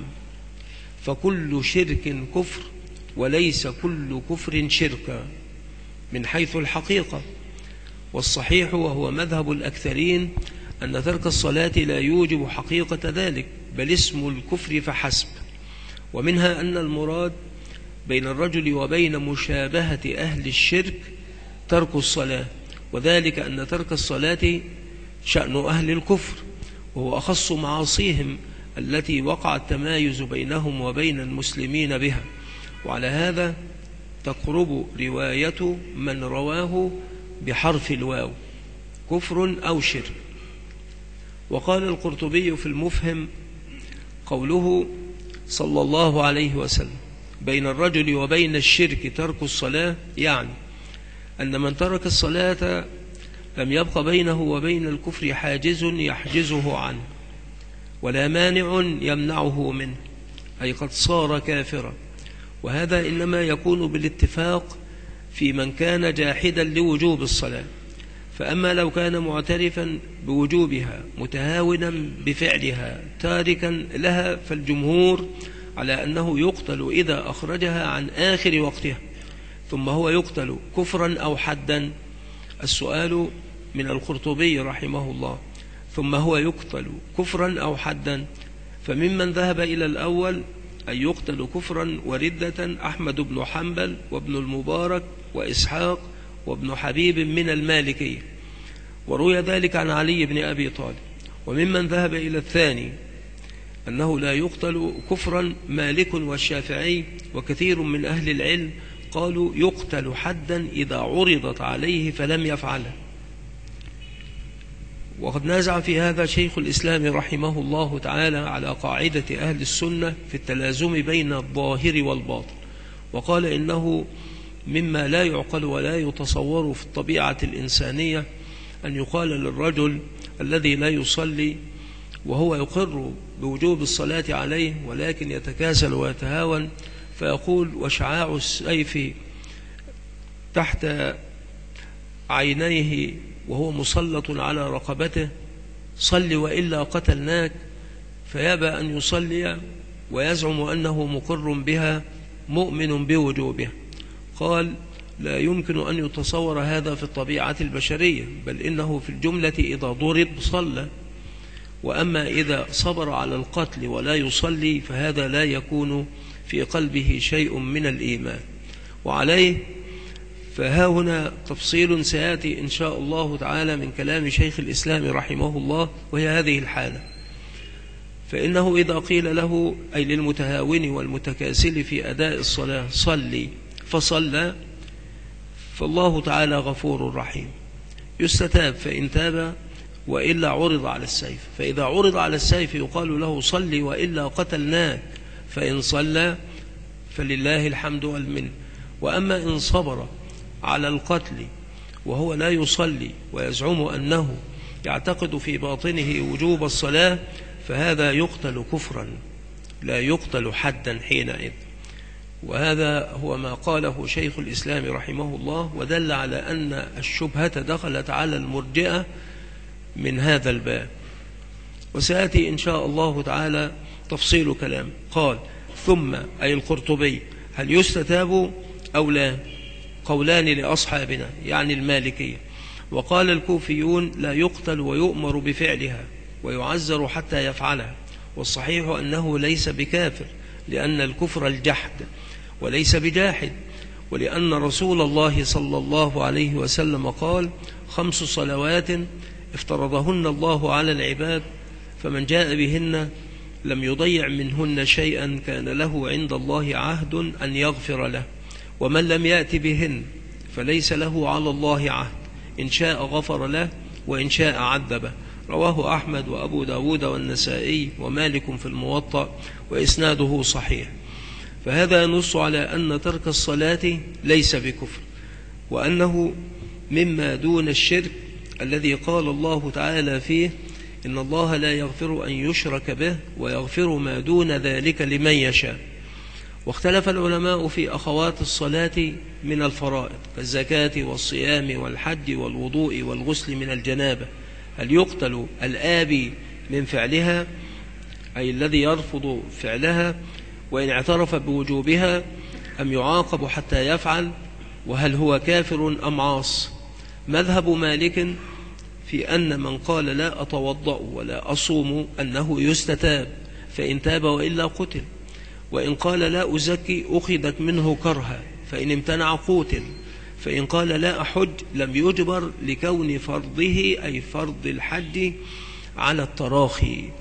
فكل شرك كفر وليس كل كفر شركا من حيث الحقيقة. والصحيح وهو مذهب الأكثرين أن ترك الصلاة لا يوجب حقيقة ذلك، بل اسم الكفر فحسب. ومنها أن المراد بين الرجل وبين مشابهة أهل الشرك ترك الصلاة، وذلك أن ترك الصلاة شأن أهل الكفر، وهو أخص معاصيهم التي وقع التمايز بينهم وبين المسلمين بها، وعلى هذا تقرب رواية من رواه بحرف الواو كفر أو شرك. وقال القرطبي في المفهم قوله صلى الله عليه وسلم بين الرجل وبين الشرك ترك الصلاة، يعني أن من ترك الصلاة لم يبق بينه وبين الكفر حاجز يحجزه عنه ولا مانع يمنعه منه، أي قد صار كافرا. وهذا إنما يكون بالاتفاق في من كان جاحدا لوجوب الصلاة. فأما لو كان معترفا بوجوبها متهاونا بفعلها تاركا لها، فالجمهور على أنه يقتل إذا أخرجها عن آخر وقتها. ثم هو يقتل كفرا أو حدا؟ السؤال من القرطبي رحمه الله، ثم هو يقتل كفرا أو حدا؟ فممن ذهب إلى الأول أن يقتل كفرا وردة أحمد بن حنبل وابن المبارك وإسحاق وابن حبيب من المالكية، وروي ذلك عن علي بن أبي طالب. وممن ذهب إلى الثاني أنه لا يقتل كفرا مالك والشافعي وكثير من أهل العلم قالوا يقتل حدا إذا عرضت عليه فلم يفعله. وقد نازع في هذا شيخ الإسلام رحمه الله تعالى على قاعدة أهل السنة في التلازم بين الظاهر والباطن، وقال إنه مما لا يعقل ولا يتصور في الطبيعة الإنسانية أن يقال للرجل الذي لا يصلي وهو يقر بوجوب الصلاة عليه ولكن يتكاسل ويتهاون، فيقول وشعاع السيف تحت عينيه وهو مسلط على رقبته صل وإلا قتلناك، فيابى أن يصلي ويزعم أنه مقر بها مؤمن بوجوبها. قال لا يمكن أن يتصور هذا في الطبيعة البشرية، بل إنه في الجملة إذا ضرب صلى، وأما إذا صبر على القتل ولا يصلي فهذا لا يكون في قلبه شيء من الإيمان. وعليه فها هنا تفصيل سيأتي إن شاء الله تعالى من كلام شيخ الإسلام رحمه الله، وهي هذه الحالة. فإنه إذا قيل له أي للمتهاون والمتكاسل في أداء الصلاة صلي فصلى، فالله تعالى غفور رحيم يستتاب فإن تاب وإلا عرض على السيف. فإذا عرض على السيف يقال له صلي وإلا قتلناك، فإن صلى فلله الحمد والمنه. وأما إن صبر على القتل وهو لا يصلي ويزعم أنه يعتقد في باطنه وجوب الصلاة، فهذا يقتل كفرا لا يقتل حدا حينئذ. وهذا هو ما قاله شيخ الإسلام رحمه الله، ودل على أن الشبهة دخلت على المرجئة من هذا الباب. وسيأتي إن شاء الله تعالى تفصيل كلام. قال ثم أي القرطبي هل يستتاب أو لا؟ قولان لأصحابنا يعني المالكية. وقال الكوفيون لا يقتل ويؤمر بفعلها ويعزر حتى يفعلها، والصحيح أنه ليس بكافر لأن الكفر الجحد وليس بجاحد، ولأن رسول الله صلى الله عليه وسلم قال 5 صلوات افترضهن الله على العباد فمن جاء بهن لم يضيع منهن شيئا كان له عند الله عهد أن يغفر له، ومن لم يأت بهن فليس له على الله عهد، إن شاء غفر له وإن شاء عذبه. رواه أحمد وأبو داود والنسائي ومالك في الموطأ وإسناده صحيح. فهذا ينص على أن ترك الصلاة ليس بكفر، وأنه مما دون الشرك الذي قال الله تعالى فيه إن الله لا يغفر أن يشرك به ويغفر ما دون ذلك لمن يشاء. واختلف العلماء في أخوات الصلاة من الفرائض كالزكاة والصيام والحج والوضوء والغسل من الجنابة، هل يقتل الآبي من فعلها أي الذي يرفض فعلها وإن اعترف بوجوبها، أم يعاقب حتى يفعل؟ وهل هو كافر أم عاص؟ مذهب مالك في أن من قال لا أتوضأ ولا أصوم أنه يستتاب فإن تاب وإلا قتل، وإن قال لا أزكي أخذت منه كرها فإن امتنع قتل، فإن قال لا أحج لم يجبر لكون فرضه أي فرض الحج على التراخي.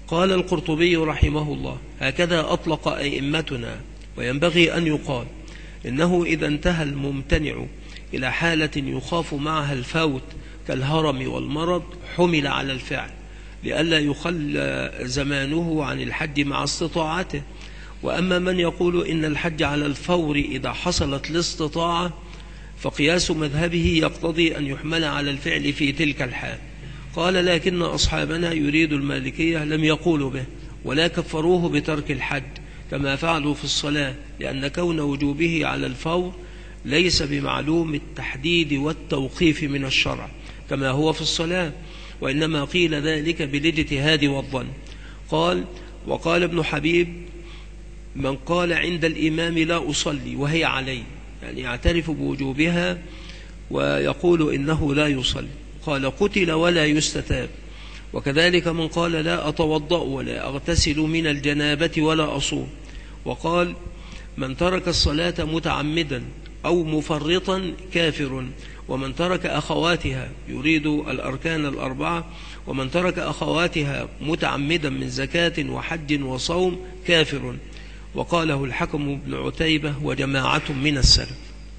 قال القرطبي رحمه الله: هكذا أطلق أئمتنا، وينبغي أن يقال إنه إذا انتهى الممتنع إلى حالة يخاف معها الفوت كالهرم والمرض حمل على الفعل لئلا يخل زمانه عن الحج مع استطاعته. وأما من يقول إن الحج على الفور إذا حصلت الاستطاعة فقياس مذهبه يقتضي أن يحمل على الفعل في تلك الحال. قال: لكن أصحابنا يريد المالكية لم يقولوا به ولا كفروه بترك الحج كما فعلوا في الصلاة، لأن كون وجوبه على الفور ليس بمعلوم التحديد والتوقيف من الشرع كما هو في الصلاة، وإنما قيل ذلك بالاجتهاد والظن. قال: وقال ابن حبيب: من قال عند الإمام لا أصلي وهي علي، يعني يعترف بوجوبها ويقول إنه لا يصلي، قال: قتل ولا يستتاب. وكذلك من قال لا أتوضأ ولا أغتسل من الجنابة ولا أصوم. وقال: من ترك الصلاة متعمدا أو مفرطا كافر، ومن ترك أخواتها، يريد الأركان الأربعة، ومن ترك أخواتها متعمدا من زكاة وحج وصوم كافر. وقاله الحكم بن عتيبة وجماعة من السلف.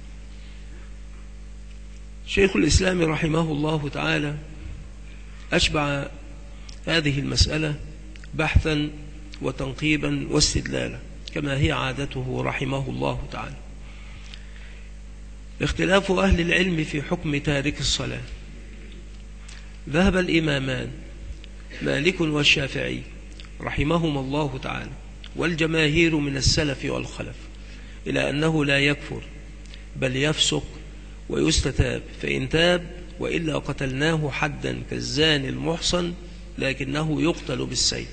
شيخ الإسلام رحمه الله تعالى أشبع هذه المسألة بحثا وتنقيبا واستدلالا كما هي عادته رحمه الله تعالى. اختلاف أهل العلم في حكم تارك الصلاة. ذهب الإمامان مالك والشافعي رحمهما الله تعالى والجماهير من السلف والخلف إلى أنه لا يكفر بل يفسق ويستتاب، فإن تاب وإلا قتلناه حدا كالزاني المحصن، لكنه يقتل بالسيف.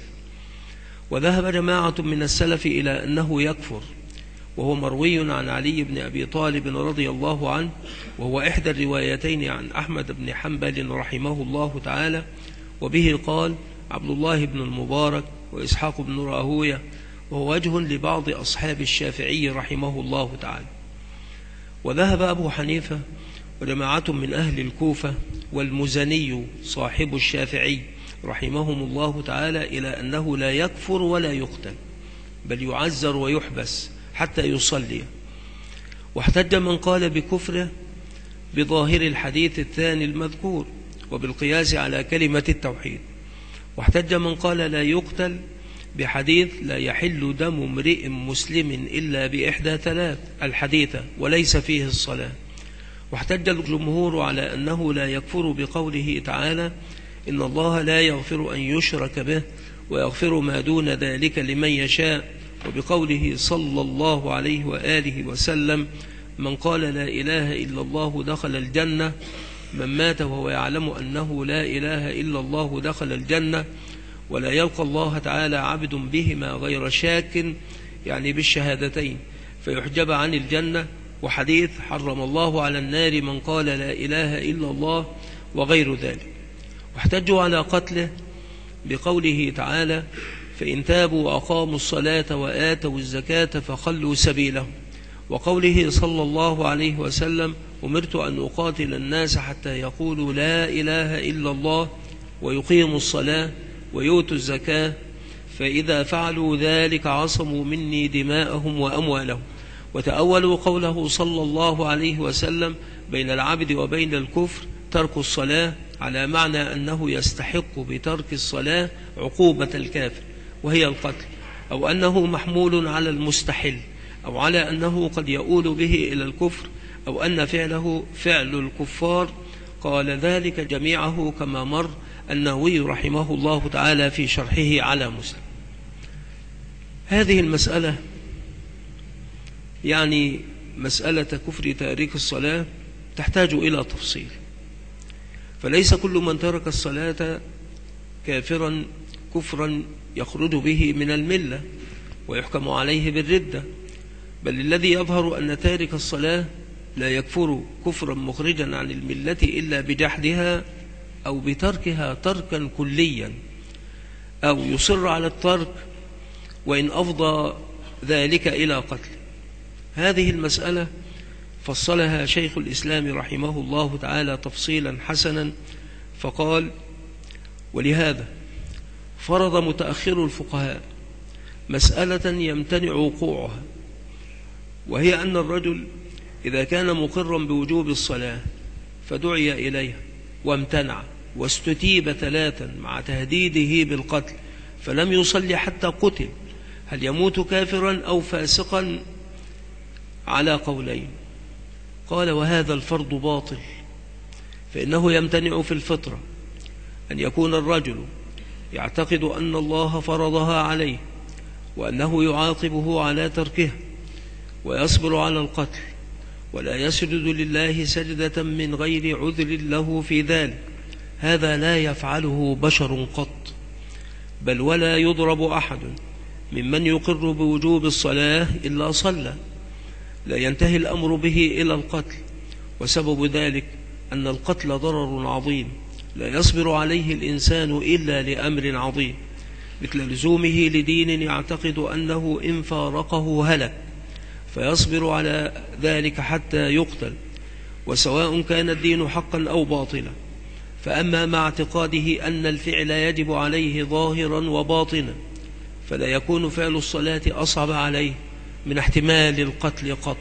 وذهب جماعة من السلف إلى أنه يكفر، وهو مروي عن علي بن أبي طالب رضي الله عنه، وهو إحدى الروايتين عن أحمد بن حنبل رحمه الله تعالى. وبه قال عبد الله بن المبارك وإسحاق بن راهوية، وهو وجه لبعض أصحاب الشافعي رحمه الله تعالى. وذهب أبو حنيفة وجماعة من أهل الكوفة والمزني صاحب الشافعي رحمهم الله تعالى إلى أنه لا يكفر ولا يقتل بل يعزر ويحبس حتى يصلي. واحتج من قال بكفره بظاهر الحديث الثاني المذكور وبالقياس على كلمة التوحيد. واحتج من قال لا يقتل بحديث لا يحل دم امرئ مسلم إلا بإحدى ثلاث الحديثة وليس فيه الصلاة. واحتج الجمهور على أنه لا يكفر بقوله تعالى إن الله لا يغفر أن يشرك به ويغفر ما دون ذلك لمن يشاء، وبقوله صلى الله عليه وآله وسلم من قال لا إله إلا الله دخل الجنة، من مات وهو يعلم أنه لا إله إلا الله دخل الجنة، ولا يلقى الله تعالى عبد بهما غير شاك، يعني بالشهادتين، فيحجب عن الجنة. وحديث حرم الله على النار من قال لا إله إلا الله وغير ذلك. واحتجوا على قتله بقوله تعالى فإن تابوا وأقاموا الصلاة وآتوا الزكاة فخلوا سبيلهم، وقوله صلى الله عليه وسلم أمرت أن أقاتل الناس حتى يقولوا لا إله إلا الله ويقيموا الصلاة ويؤتوا الزكاة، فإذا فعلوا ذلك عصموا مني دماءهم وأموالهم. وتأولوا قوله صلى الله عليه وسلم بين العبد وبين الكفر ترك الصلاة على معنى أنه يستحق بترك الصلاة عقوبة الكافر وهي القتل، أو أنه محمول على المستحل، أو على أنه قد يؤول به إلى الكفر، أو أن فعله فعل الكفار. قال ذلك جميعه كما مر النووي رحمه الله تعالى في شرحه على مسلم. هذه المسألة يعني مسألة كفر تارك الصلاة تحتاج إلى تفصيل، فليس كل من ترك الصلاة كافرا كفرا يخرج به من الملة ويحكم عليه بالردة، بل الذي يظهر أن تارك الصلاة لا يكفر كفرا مخرجا عن الملة إلا بجحدها أو بتركها تركا كليا، أو يصر على الترك وإن أفضى ذلك إلى قتل. هذه المسألة فصلها شيخ الإسلام رحمه الله تعالى تفصيلا حسنا، فقال ولهذا فرض متأخر الفقهاء مسألة يمتنع وقوعها، وهي أن الرجل إذا كان مقرا بوجوب الصلاة فدعي إليها وامتنع واستتيب 3 مع تهديده بالقتل فلم يصلي حتى قتل، هل يموت كافرا أو فاسقا؟ على قولين. قال: وهذا الفرض باطل، فإنه يمتنع في الفطرة أن يكون الرجل يعتقد أن الله فرضها عليه وأنه يعاقبه على تركها ويصبر على القتل ولا يسجد لله سجدة من غير عذر له في ذلك، هذا لا يفعله بشر قط، بل ولا يضرب أحد ممن يقر بوجوب الصلاة إلا صلى، لا ينتهي الأمر به إلى القتل، وسبب ذلك أن القتل ضرر عظيم لا يصبر عليه الإنسان إلا لأمر عظيم، مثل لزومه لدين يعتقد أنه إن فارقه هلك، فيصبر على ذلك حتى يقتل، وسواء كان الدين حقا أو باطلا. فأما مع اعتقاده أن الفعل يجب عليه ظاهرا وباطنا فلا يكون فعل الصلاة أصعب عليه من احتمال القتل قط.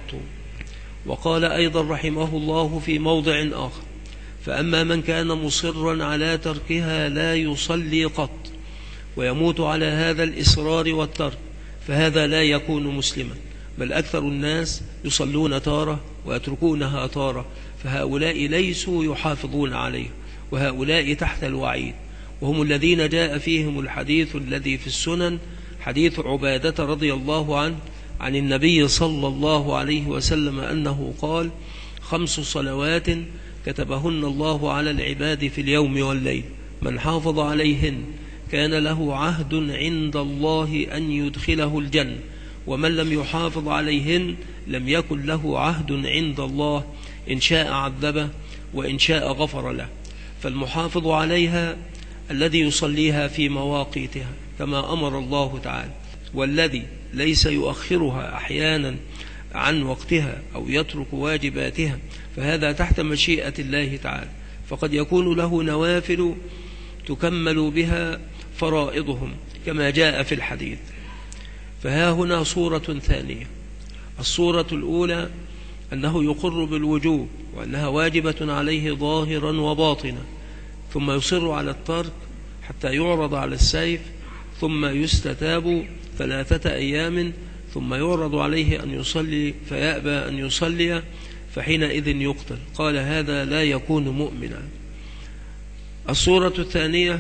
وقال أيضا رحمه الله في موضع آخر: فأما من كان مصرا على تركها لا يصلي قط ويموت على هذا الإصرار والترك فهذا لا يكون مسلما، بل أكثر الناس يصلون تارة ويتركونها تارة، فهؤلاء ليسوا يحافظون عليه، وهؤلاء تحت الوعيد، وهم الذين جاء فيهم الحديث الذي في السنن، حديث عبادة رضي الله عنه عن النبي صلى الله عليه وسلم أنه قال: 5 صلوات كتبهن الله على العباد في اليوم والليل، من حافظ عليهن كان له عهد عند الله أن يدخله الجنة، ومن لم يحافظ عليهن لم يكن له عهد عند الله، إن شاء عذبه وإن شاء غفر له. فالمحافظ عليها الذي يصليها في مواقيتها كما أمر الله تعالى، والذي ليس يؤخرها أحيانا عن وقتها أو يترك واجباتها فهذا تحت مشيئة الله تعالى، فقد يكون له نوافل تكمل بها فرائضهم كما جاء في الحديث. فها هنا صورة ثانية: الصورة الأولى أنه يقر بالوجوب وأنها واجبة عليه ظاهرا وباطنا، ثم يصر على الترك حتى يعرض على السيف، ثم يستتاب 3 أيام، ثم يعرض عليه أن يصلي فيأبى أن يصلي فحينئذ يقتل. قال: هذا لا يكون مؤمنا. الصورة الثانية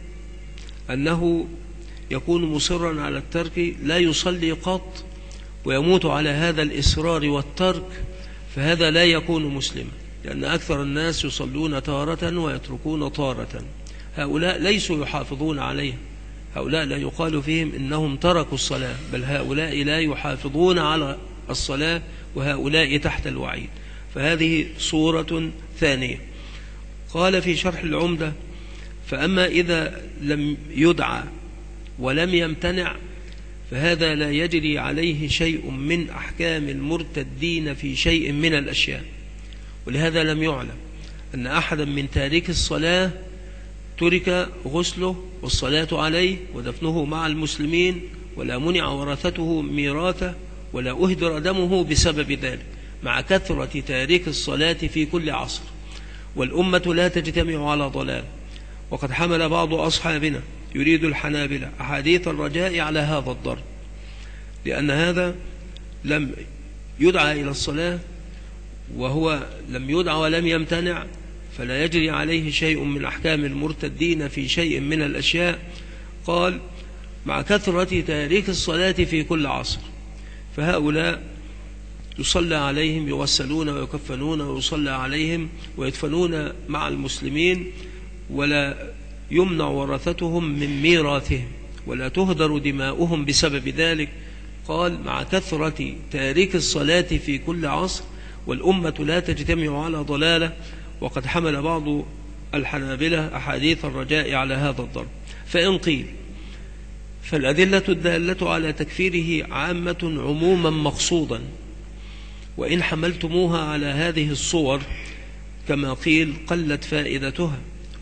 أنه يكون مصرا على الترك لا يصلي قط ويموت على هذا الإصرار والترك، فهذا لا يكون مسلما، لأن أكثر الناس يصلون تارة ويتركون تارة، هؤلاء ليسوا يحافظون عليها، هؤلاء لا يقال فيهم إنهم تركوا الصلاة، بل هؤلاء لا يحافظون على الصلاة، وهؤلاء تحت الوعيد. فهذه صورة ثانية. قال في شرح العمدة: فأما إذا لم يدعى ولم يمتنع فهذا لا يجري عليه شيء من أحكام المرتدين في شيء من الأشياء، ولهذا لم يعلم أن أحدا من تارك الصلاة ترك غسله والصلاة عليه ودفنه مع المسلمين، ولا منع ورثته ميراثه، ولا أهدر دمه بسبب ذلك، مع كثرة تارك الصلاة في كل عصر، والأمة لا تجتمع على ضلال. وقد حمل بعض أصحابنا يريد الحنابلة أحاديث الرجاء على هذا الضرب، لأن هذا لم يدعى إلى الصلاة وهو لم يدعى ولم يمتنع، فلا يجري عليه شيء من أحكام المرتدين في شيء من الأشياء. قال: مع كثرة تاريك الصلاة في كل عصر، فهؤلاء يصلى عليهم، يغسلون ويكفنون ويصلى عليهم ويدفنون مع المسلمين، ولا يمنع ورثتهم من ميراثهم، ولا تهدر دماؤهم بسبب ذلك. قال: مع كثرة تاريك الصلاة في كل عصر، والأمة لا تجتمع على ضلالة. وقد حمل بعض الحنابلة أحاديث الرجاء على هذا الضرب. فإن قيل فالأدلة الدالة على تكفيره عامة عموما مقصودا، وإن حملتموها على هذه الصور كما قيل قلت فائدتها،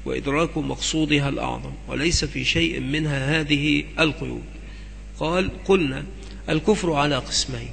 وإدراك مقصودها الأعظم، وليس في شيء منها هذه القيود. قال: قلنا الكفر على قسمين: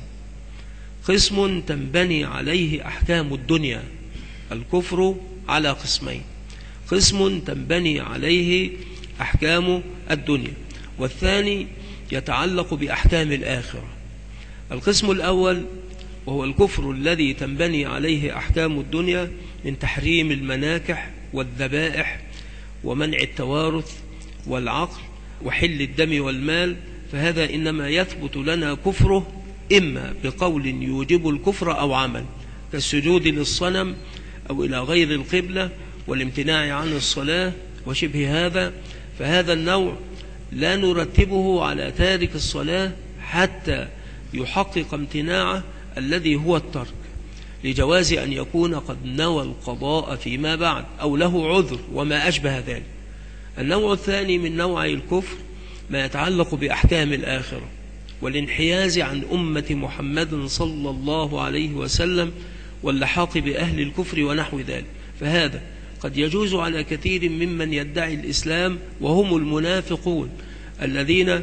قسم تنبني عليه أحكام الدنيا. الكفر على قسمين: قسم تنبني عليه أحكام الدنيا، والثاني يتعلق بأحكام الآخرة. القسم الأول وهو الكفر الذي تنبني عليه أحكام الدنيا من تحريم المناكح والذبائح ومنع التوارث والعقل وحل الدم والمال، فهذا إنما يثبت لنا كفره إما بقول يوجب الكفر أو عمل، كالسجود للصنم أو إلى غير القبلة والامتناع عن الصلاة وشبه هذا. فهذا النوع لا نرتبه على تارك الصلاة حتى يحقق امتناعه الذي هو الترك، لجواز أن يكون قد نوى القضاء فيما بعد أو له عذر وما أشبه ذلك. النوع الثاني من نوعي الكفر ما يتعلق بأحكام الآخرة والانحياز عن أمة محمد صلى الله عليه وسلم واللحاق بأهل الكفر ونحو ذلك. فهذا قد يجوز على كثير ممن يدعي الإسلام، وهم المنافقون الذين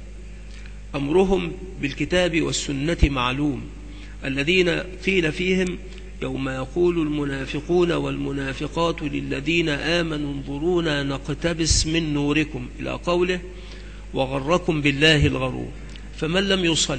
أمرهم بالكتاب والسنة معلوم، الذين قيل فيهم: يوم يقول المنافقون والمنافقات للذين آمنوا انظرونا نقتبس من نوركم، إلى قوله: وغركم بالله الغرور. فمن لم يصلي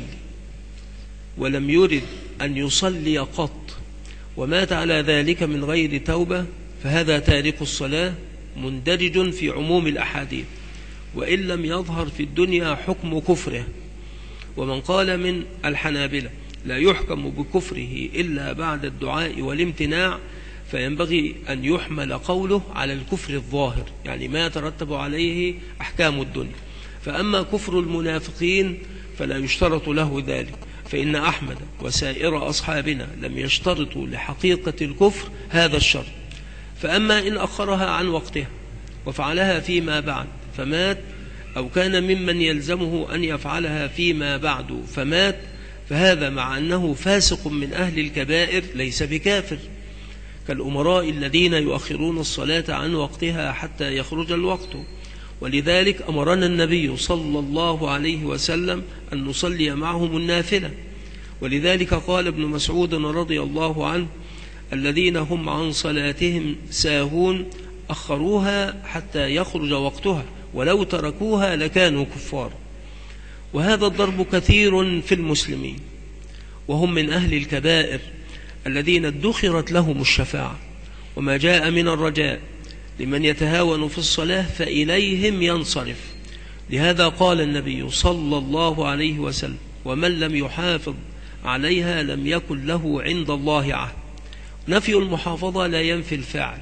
ولم يرد أن يصلي قط ومات على ذلك من غير توبة، فهذا تارك الصلاة مندرج في عموم الأحاديث، وإن لم يظهر في الدنيا حكم كفره. ومن قال من الحنابلة لا يحكم بكفره إلا بعد الدعاء والامتناع، فينبغي أن يحمل قوله على الكفر الظاهر، يعني ما يترتب عليه أحكام الدنيا. فأما كفر المنافقين فلا يشترط له ذلك، فإن أحمد وسائر أصحابنا لم يشترطوا لحقيقة الكفر هذا الشرط. فأما إن أخرها عن وقتها وفعلها فيما بعد فمات، أو كان ممن يلزمه أن يفعلها فيما بعد فمات، فهذا مع أنه فاسق من أهل الكبائر ليس بكافر، كالأمراء الذين يؤخرون الصلاة عن وقتها حتى يخرج الوقت. ولذلك أمرنا النبي صلى الله عليه وسلم أن نصلي معهم النافلة. ولذلك قال ابن مسعود رضي الله عنه: الذين هم عن صلاتهم ساهون أخروها حتى يخرج وقتها، ولو تركوها لكانوا كفار. وهذا الضرب كثير في المسلمين، وهم من أهل الكبائر الذين ادخرت لهم الشفاعة وما جاء من الرجاء لمن يتهاون في الصلاة فإليهم ينصرف. لهذا قال النبي صلى الله عليه وسلم: ومن لم يحافظ عليها لم يكن له عند الله عهد. نفي المحافظة لا ينفي الفعل،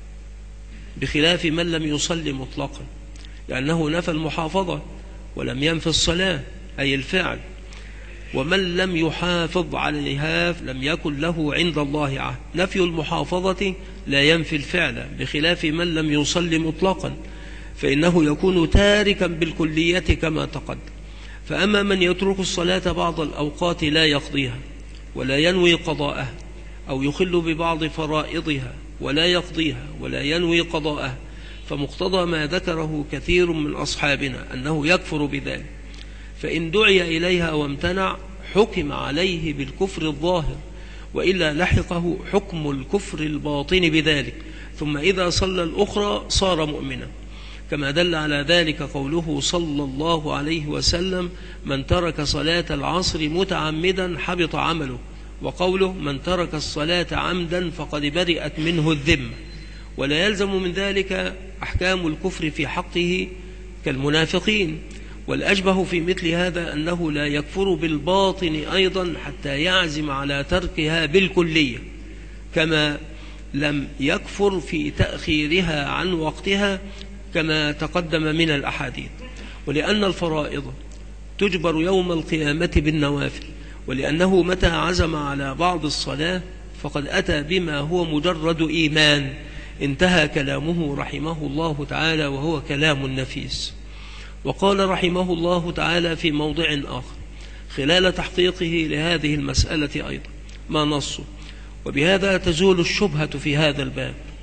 بخلاف من لم يصلي مطلقا، لأنه نفى المحافظة ولم ينفي الصلاة أي الفعل. ومن لم يحافظ عليها لم يكن له عند الله عهد. نفي المحافظة لا ينفي الفعل، بخلاف من لم يصلي مطلقا، فإنه يكون تاركا بالكلية كما تقدم. فأما من يترك الصلاة بعض الأوقات لا يقضيها ولا ينوي قضاءها، أو يخل ببعض فرائضها ولا يقضيها ولا ينوي قضاءها، فمقتضى ما ذكره كثير من أصحابنا أنه يكفر بذلك. فإن دعي إليها وامتنع حكم عليه بالكفر الظاهر، وإلا لحقه حكم الكفر الباطن بذلك، ثم إذا صلى الأخرى صار مؤمنا، كما دل على ذلك قوله صلى الله عليه وسلم: من ترك صلاة العصر متعمدا حبط عمله، وقوله: من ترك الصلاة عمدا فقد برئت منه الذمة. ولا يلزم من ذلك أحكام الكفر في حقه كالمنافقين. والأشبه في مثل هذا أنه لا يكفر بالباطن أيضا حتى يعزم على تركها بالكلية، كما لم يكفر في تأخيرها عن وقتها كما تقدم من الأحاديث. ولأن الفرائض تجبر يوم القيامة بالنوافل، ولأنه متى عزم على بعض الصلاة فقد أتى بما هو مجرد إيمان. انتهى كلامه رحمه الله تعالى، وهو كلام نفيس. وقال رحمه الله تعالى في موضع آخر خلال تحقيقه لهذه المسألة أيضا ما نصه: وبهذا تزول الشبهة في هذا الباب،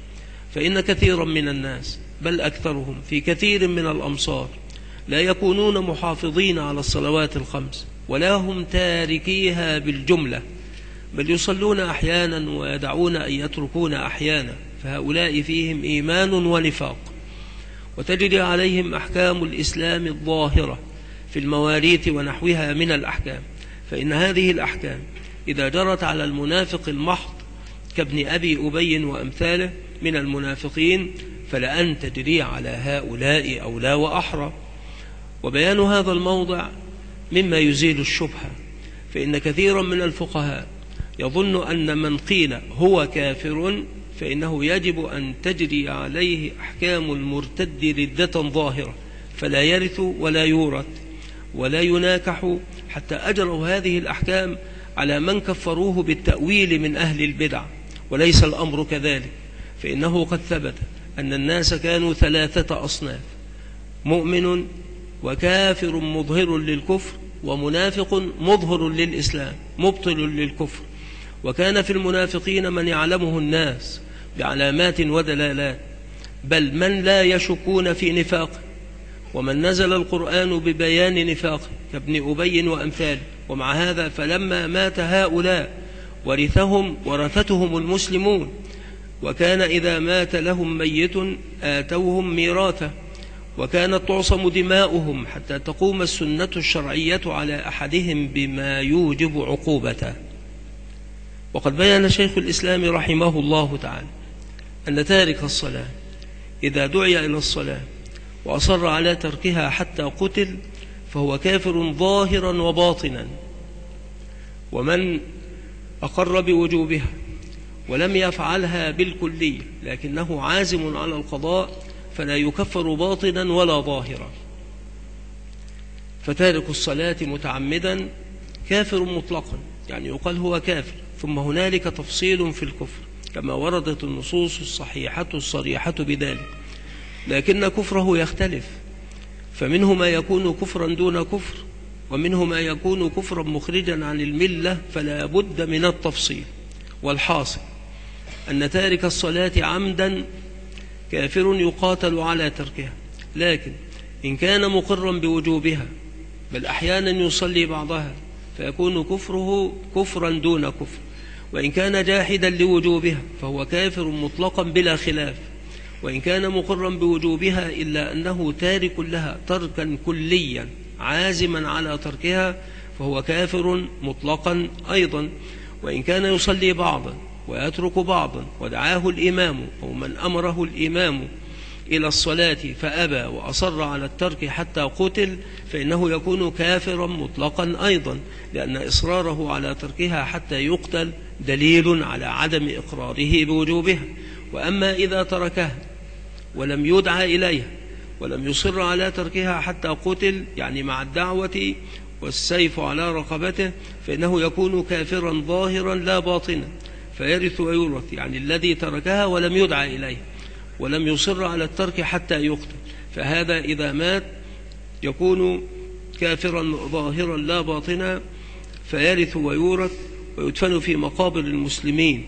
فإن كثيرا من الناس بل أكثرهم في كثير من الأمصار لا يكونون محافظين على الصلوات الخمس ولا هم تاركيها بالجملة، بل يصلون أحيانا ويدعون أن يتركون أحيانا، فهؤلاء فيهم إيمان ونفاق، وتجري عليهم أحكام الإسلام الظاهرة في المواريث ونحوها من الأحكام. فإن هذه الأحكام إذا جرت على المنافق المحض كابن أبي أبي وأمثاله من المنافقين فلأن تجري على هؤلاء أولى وأحرى. وبيان هذا الموضع مما يزيل الشبهة، فإن كثيرا من الفقهاء يظن أن من قيل هو كافر فإنه يجب أن تجري عليه أحكام المرتد ردة ظاهرة، فلا يرث ولا يورث ولا يناكح، حتى أجروا هذه الأحكام على من كفروه بالتأويل من أهل البدع. وليس الأمر كذلك، فإنه قد ثبت أن الناس كانوا 3 أصناف: مؤمن وكافر مظهر للكفر ومنافق مظهر للإسلام مبطل للكفر. وكان في المنافقين من يعلمه الناس بعلامات ودلالات، بل من لا يشكون في نفاقه، ومن نزل القرآن ببيان نفاقه كابن أبي وأمثاله. ومع هذا فلما مات هؤلاء ورثتهم المسلمون، وكان إذا مات لهم ميت آتوهم ميراثه، وكانت تعصم دماؤهم حتى تقوم السنة الشرعية على أحدهم بما يوجب عقوبته. وقد بيّن شيخ الإسلام رحمه الله تعالى أن تارك الصلاة إذا دعي إلى الصلاة وأصر على تركها حتى قتل فهو كافر ظاهرا وباطنا، ومن أقر بوجوبها ولم يفعلها بالكلية لكنه عازم على القضاء فلا يكفر باطنا ولا ظاهرا. فتارك الصلاة متعمدا كافر مطلقا، يعني يقال هو كافر. ثم هنالك تفصيل في الكفر كما وردت النصوص الصحيحة الصريحة بذلك، لكن كفره يختلف، فمنه ما يكون كفرا دون كفر، ومنه ما يكون كفرا مخرجا عن الملة، فلا بد من التفصيل. والحاصل أن تارك الصلاة عمدا كافر يقاتل على تركها، لكن إن كان مقرا بوجوبها بل أحيانا يصلي بعضها فيكون كفره كفرا دون كفر، وإن كان جاحدا لوجوبها فهو كافر مطلقا بلا خلاف، وإن كان مقرا بوجوبها إلا أنه تارك لها تركا كليا عازما على تركها فهو كافر مطلقا أيضا. وإن كان يصلي بعضا ويترك بعضا ودعاه الإمام أو من أمره الإمام إلى الصلاة فأبى وأصر على الترك حتى قتل فإنه يكون كافرا مطلقا أيضا، لأن إصراره على تركها حتى يقتل دليل على عدم إقراره بوجوبها. وأما إذا تركها ولم يدعى إليها ولم يصر على تركها حتى قتل، يعني مع الدعوة والسيف على رقبته، فإنه يكون كافرا ظاهرا لا باطنا، فيرث ويورث، يعني الذي تركها ولم يدعى إليها ولم يصر على الترك حتى يقتل، فهذا إذا مات يكون كافرا ظاهرا لا باطنا، فيرث ويورث ويدفن في مقابر المسلمين.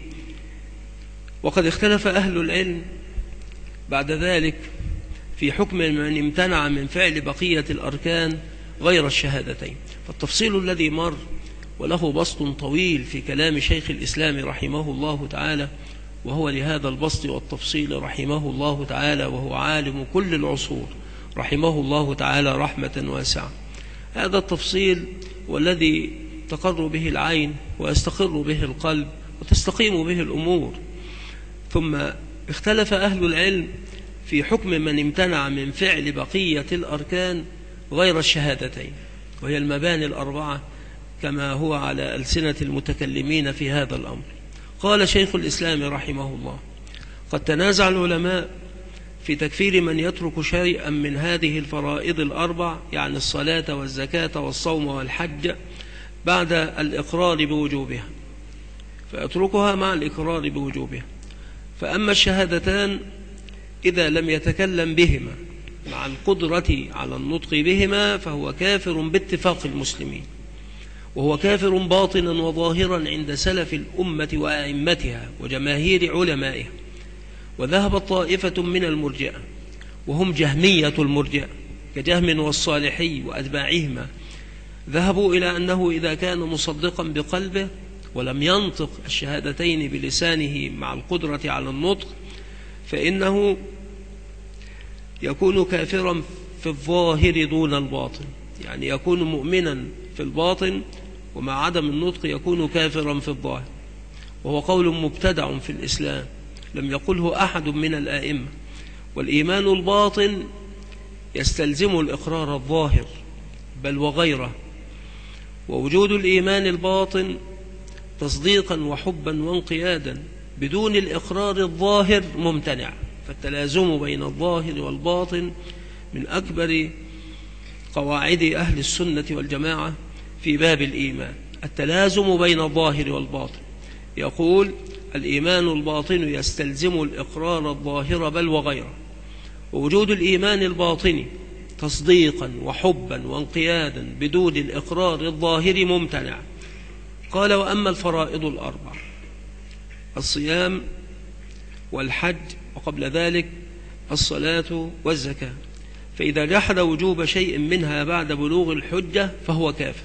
وقد اختلف أهل العلم بعد ذلك في حكم من امتنع من فعل بقية الأركان غير الشهادتين، فالتفصيل الذي مر وله بسط طويل في كلام شيخ الإسلام رحمه الله تعالى، وهو لهذا البسط والتفصيل رحمه الله تعالى وهو عالم كل العصور رحمه الله تعالى رحمة واسعة. هذا التفصيل والذي تقر به العين ويستقر به القلب وتستقيم به الأمور. ثم اختلف أهل العلم في حكم من امتنع من فعل بقية الأركان غير الشهادتين، وهي المباني الأربعة كما هو على ألسنة المتكلمين في هذا الأمر. قال شيخ الإسلام رحمه الله: قد تنازع العلماء في تكفير من يترك شيئا من هذه الفرائض الأربع، يعني الصلاة والزكاة والصوم والحج، بعد الإقرار بوجوبها، فيتركها مع الإقرار بوجوبها. فأما الشهادتان إذا لم يتكلم بهما مع القدرة على النطق بهما فهو كافر باتفاق المسلمين، وهو كافر باطنا وظاهرا عند سلف الأمة وأئمتها وجماهير علمائها. وذهبت طائفة من المرجئة وهم جهمية المرجئة كجهم والصالحي وأتباعهما، ذهبوا إلى أنه إذا كان مصدقا بقلبه ولم ينطق الشهادتين بلسانه مع القدرة على النطق فإنه يكون كافرا في الظاهر دون الباطن، يعني يكون مؤمنا في الباطن ومع عدم النطق يكون كافرا في الظاهر، وهو قول مبتدع في الإسلام لم يقله أحد من الآئمة. والإيمان الباطن يستلزم الإقرار الظاهر بل وغيره، ووجود الإيمان الباطن تصديقا وحبا وانقيادا بدون الإقرار الظاهر ممتنع، فالتلازم بين الظاهر والباطن من أكبر قواعد أهل السنة والجماعة في باب الإيمان، التلازم بين الظاهر والباطن. يقول الإيمان الباطن يستلزم الإقرار الظاهر بل وغيره، ووجود الإيمان الباطن تصديقا وحبا وانقيادا بدون الإقرار الظاهر ممتنع. قال وأما الفرائض الأربع الصيام والحج وقبل ذلك الصلاة والزكاة، فإذا جحد وجوب شيء منها بعد بلوغ الحجة فهو كافر،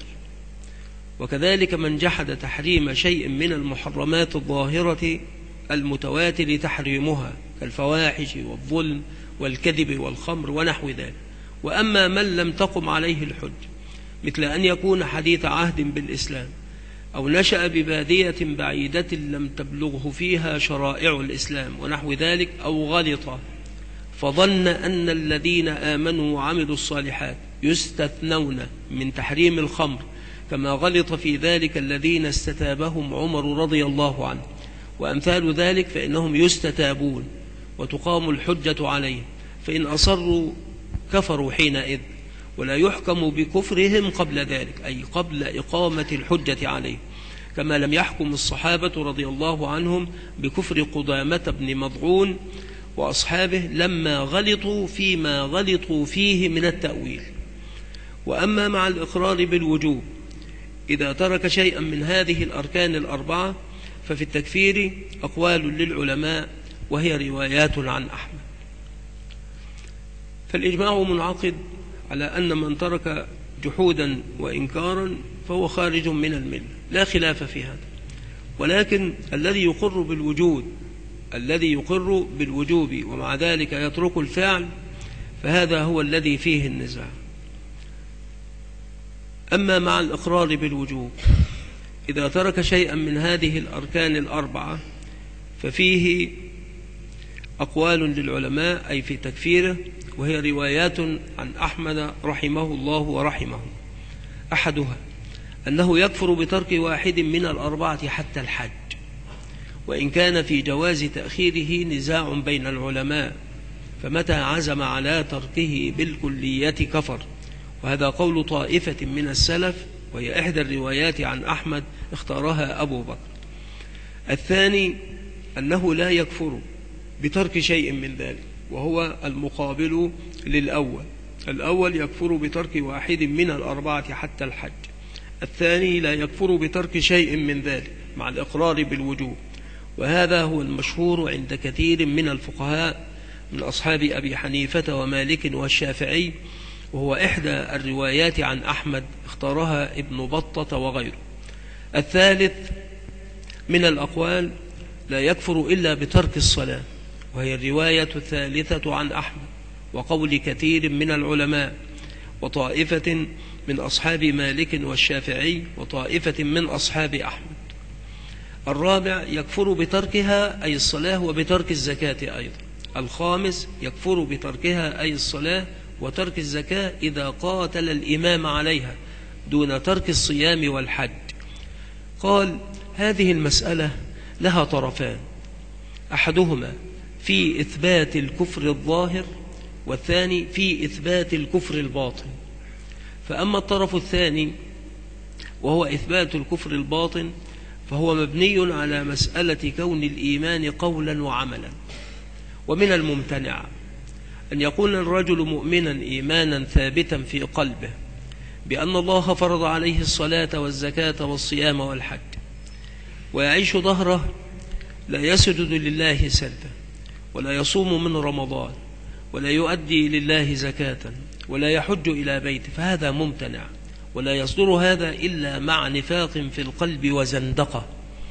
وكذلك من جحد تحريم شيء من المحرمات الظاهرة المتواتر تحريمها كالفواحش والظلم والكذب والخمر ونحو ذلك. وأما من لم تقم عليه الحج مثل أن يكون حديث عهد بالإسلام أو نشأ ببادية بعيدة لم تبلغه فيها شرائع الإسلام ونحو ذلك، أو غلط فظن أن الذين آمنوا وعملوا الصالحات يستثنون من تحريم الخمر كما غلط في ذلك الذين استتابهم عمر رضي الله عنه وأمثال ذلك، فإنهم يستتابون وتقام الحجة عليهم، فإن أصروا كفروا حينئذ، ولا يحكم بكفرهم قبل ذلك أي قبل إقامة الحجة عليهم، كما لم يحكم الصحابة رضي الله عنهم بكفر قدامة بن مضعون وأصحابه لما غلطوا فيما غلطوا فيه من التأويل. وأما مع الإقرار بالوجوب إذا ترك شيئا من هذه الأركان الأربعة ففي التكفير أقوال للعلماء وهي روايات عن أحمد. فالإجماع منعقد على أن من ترك جحودا وإنكارا فهو خارج من الملة، لا خلاف في هذا. ولكن الذي يقر بالوجوب ومع ذلك يترك الفعل فهذا هو الذي فيه النزاع. أما مع الإقرار بالوجوب إذا ترك شيئا من هذه الأركان الأربعة ففيه أقوال للعلماء أي في تكفيره، وهي روايات عن أحمد رحمه الله ورحمه. أحدها أنه يكفر بترك واحد من الأربعة حتى الحج، وإن كان في جواز تأخيره نزاع بين العلماء، فمتى عزم على تركه بالكلية كفر، وهذا قول طائفة من السلف، وهي إحدى الروايات عن أحمد اختارها أبو بكر. الثاني أنه لا يكفر بترك شيء من ذلك، وهو المقابل للأول. الأول يكفر بترك واحد من الأربعة حتى الحج، الثاني لا يكفر بترك شيء من ذلك مع الإقرار بالوجوب، وهذا هو المشهور عند كثير من الفقهاء من أصحاب أبي حنيفة ومالك والشافعي، وهو إحدى الروايات عن أحمد اختارها ابن بطة وغيره. الثالث من الأقوال لا يكفر إلا بترك الصلاة، وهي الرواية الثالثة عن أحمد وقول كثير من العلماء وطائفة من أصحاب مالك والشافعي وطائفة من أصحاب أحمد. الرابع يكفر بتركها أي الصلاة وبترك الزكاة أيضا. الخامس يكفر بتركها أي الصلاة وترك الزكاة إذا قاتل الإمام عليها دون ترك الصيام والحج. قال هذه المسألة لها طرفان، أحدهما في إثبات الكفر الظاهر، والثاني في إثبات الكفر الباطن. فأما الطرف الثاني وهو إثبات الكفر الباطن فهو مبني على مسألة كون الإيمان قولا وعملا، ومن الممتنع أن يكون الرجل مؤمنا إيمانا ثابتا في قلبه بأن الله فرض عليه الصلاة والزكاة والصيام والحج، ويعيش ظهره لا يسجد لله سجدة ولا يصوم من رمضان ولا يؤدي لله زكاة ولا يحج إلى بيته فهذا ممتنع، ولا يصدر هذا إلا مع نفاق في القلب وزندقة،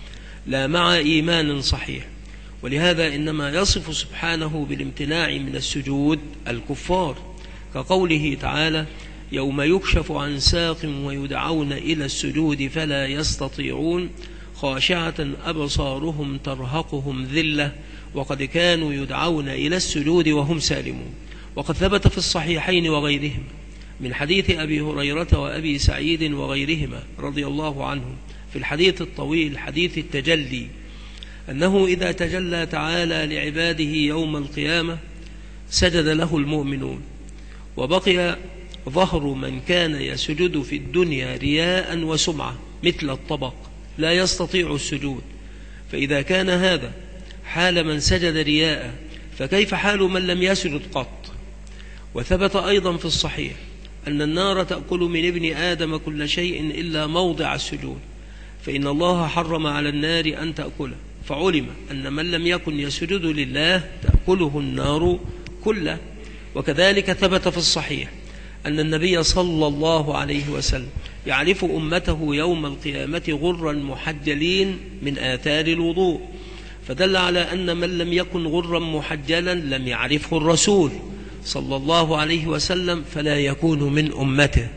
لا مع إيمان صحيح. ولهذا إنما يصف سبحانه بالامتناع من السجود الكفار، كقوله تعالى: يوم يكشف عن ساق ويدعون إلى السجود فلا يستطيعون خاشعة أبصارهم ترهقهم ذلة وقد كانوا يدعون إلى السجود وهم سالمون. وقد ثبت في الصحيحين وغيرهم من حديث أبي هريرة وأبي سعيد وغيرهما رضي الله عنهم في الحديث الطويل حديث التجلي أنه إذا تجلى تعالى لعباده يوم القيامة سجد له المؤمنون، وبقي ظهر من كان يسجد في الدنيا رياء وسمعة مثل الطبق لا يستطيع السجود. فإذا كان هذا حال من سجد رياء فكيف حال من لم يسجد قط؟ وثبت أيضا في الصحيح أن النار تأكل من ابن آدم كل شيء إلا موضع السجود، فإن الله حرم على النار أن تأكله، فعلم أن من لم يكن يسجد لله تأكله النار كله. وكذلك ثبت في الصحيح أن النبي صلى الله عليه وسلم يعرف أمته يوم القيامة غرا محجلين من آثار الوضوء، فدل على أن من لم يكن غرا محجلا لم يعرفه الرسول صلى الله عليه وسلم فلا يكون من أمته.